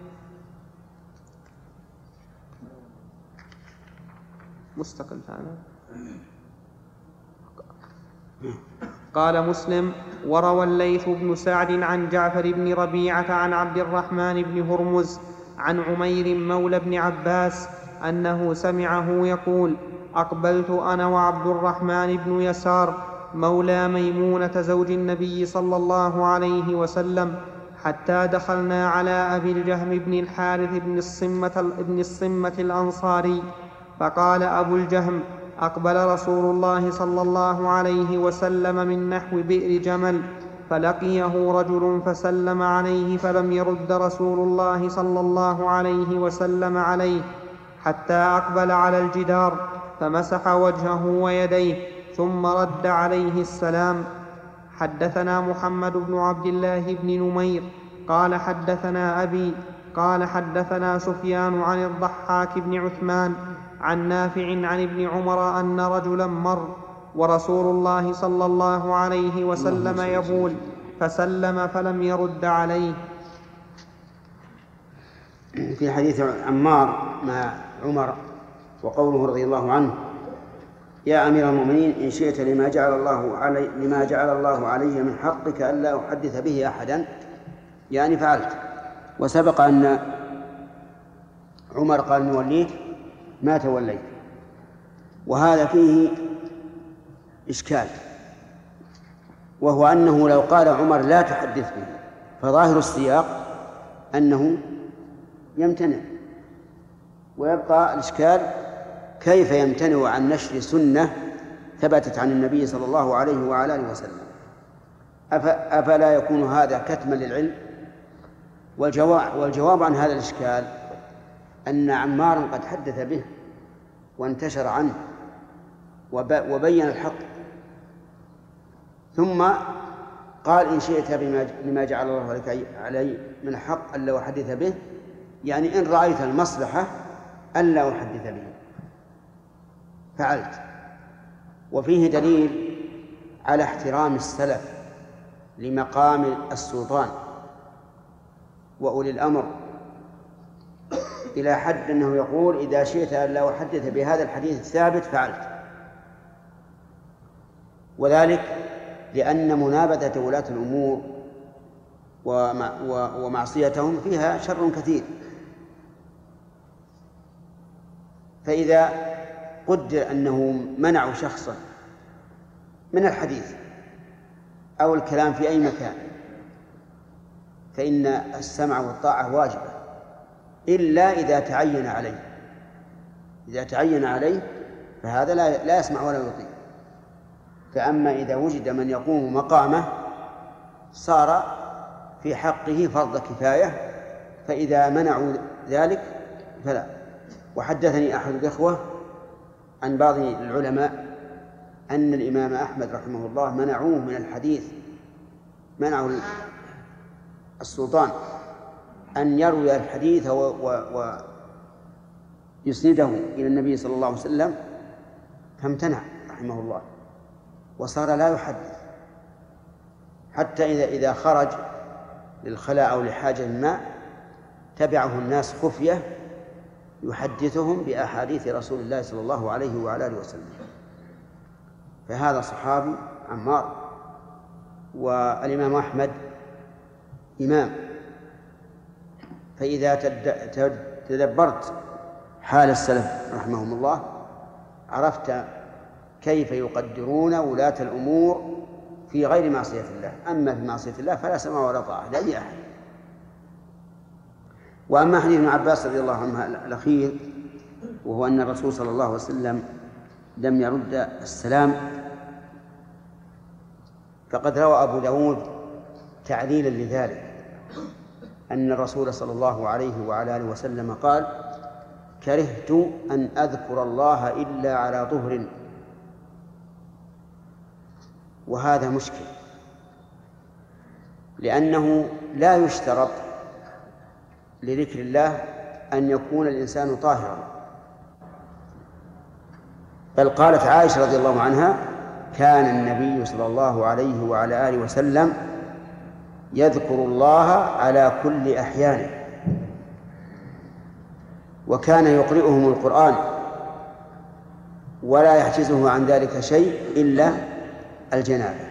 S2: مستقل هذا. قال مسلم وروى الليث بن سعد عن جعفر بن ربيعة عن عبد الرحمن بن هرمز عن عمير مولى بن عباس أنه سمعه يقول أقبلت أنا وعبد الرحمن بن يسار مولى ميمونة زوج النبي صلى الله عليه وسلم حتى دخلنا على أبي الجهم بن الحارث بن الصمة, بن الصمة الأنصاري. فقال أبو الجهم أقبل رسول الله صلى الله عليه وسلم من نحو بئر جمل فلقيه رجل فسلم عليه فلم يرد رسول الله صلى الله عليه وسلم عليه حتى أقبل على الجدار فمسح وجهه ويديه ثم رد عليه السلام. حدثنا محمد بن عبد الله بن نمير قال حدثنا أبي قال حدثنا سفيان عن الضحاك بن عثمان عن نافع عن ابن عمر أن رجلا مر ورسول الله صلى الله عليه وسلم يبول فسلم فلم يرد عليه.
S1: في حديث عمار مع عمر وقوله رضي الله عنه يا أمير المؤمنين إن شئت لما جعل الله علي, لما جعل الله علي من حقك ألا أحدث به أحدا يعني فعلت. وسبق أن عمر قال نوليك ما توليت، وهذا فيه إشكال، وهو أنه لو قال عمر لا تحدث به فظاهر السياق أنه يمتنع، ويبقى الإشكال كيف يمتنع عن نشر سنة ثبتت عن النبي صلى الله عليه وعلى آله وسلم. أفلا يكون هذا كتما للعلم؟ والجواب, والجواب عن هذا الإشكال أن عمارا قد حدث به وانتشر عنه وبين الحق، ثم قال إن شئت بما جعل الله لك علي من حق ألا أحدث به، يعني إن رأيت المصلحة ألا أحدث به فعلت. وفيه دليل على احترام السلف لمقام السلطان وأولي الأمر، إلى حد أنه يقول إذا شئت ألا أحدث بهذا الحديث الثابت فعلت، وذلك لأن منابذة ولاة الأمور ومعصيتهم فيها شر كثير. فإذا قدر أنه منعوا شخصا من الحديث أو الكلام في أي مكان فإن السمع والطاعة واجبة إلا إذا تعين عليه. إذا تعين عليه فهذا لا, لا يسمع ولا يطيع. فأما إذا وجد من يقوم مقامه صار في حقه فرض كفاية، فإذا منعوا ذلك فلا. وحدثني أحد الإخوة عن بعض العلماء أن الإمام أحمد رحمه الله منعوه من الحديث، منعه السلطان أن يروي الحديث ويسنده إلى النبي صلى الله عليه وسلم، فامتنع رحمه الله وصار لا يحدث، حتى إذا إذا خرج للخلاء أو لحاجة ما تبعه الناس خفية يحدثهم بأحاديث رسول الله صلى الله عليه وعلى آله وسلم. فهذا صحابي عمار. والإمام أحمد إمام، فإذا تدبرت حال السلف رحمهم الله عرفت كيف يقدرون ولاة الأمور في غير معصية الله. أما في معصية الله فلا سمع ولا طاعة لأي أحد. وأما حديث ابن عباس رضي الله عنه الأخير، وهو أن الرسول صلى الله عليه وسلم لم يرد السلام، فقد روى أبو داود تعليلا لذلك أن الرسول صلى الله عليه وعلى آله وسلم قال: كرهت أن أذكر الله إلا على طهر. وهذا مشكل، لأنه لا يشترط لذكر الله أن يكون الإنسان طاهرا، بل قالت عائشة رضي الله عنها: كان النبي صلى الله عليه وعلى آله وسلم يذكر الله على كل أحيانه، وكان يقرئهم القرآن ولا يحجزه عن ذلك شيء إلا الجنابة.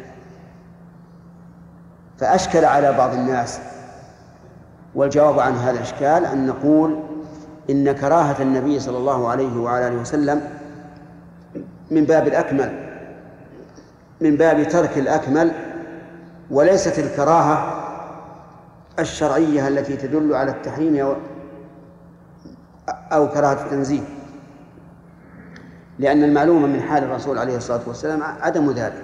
S1: فأشكل على بعض الناس، والجواب عن هذا الإشكال أن نقول إن كراهة النبي صلى الله عليه وعلى آله وسلم من باب الأكمل، من باب ترك الأكمل، وليست الكراهة الشرعية التي تدل على التحريم أو كراهة التنزيه، لأن المعلومة من حال الرسول عليه الصلاة والسلام عدم ذلك.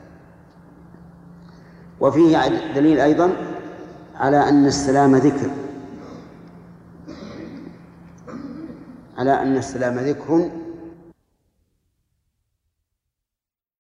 S1: وفيه دليل أيضا على أن السلام ذكر على أن السلام ذكر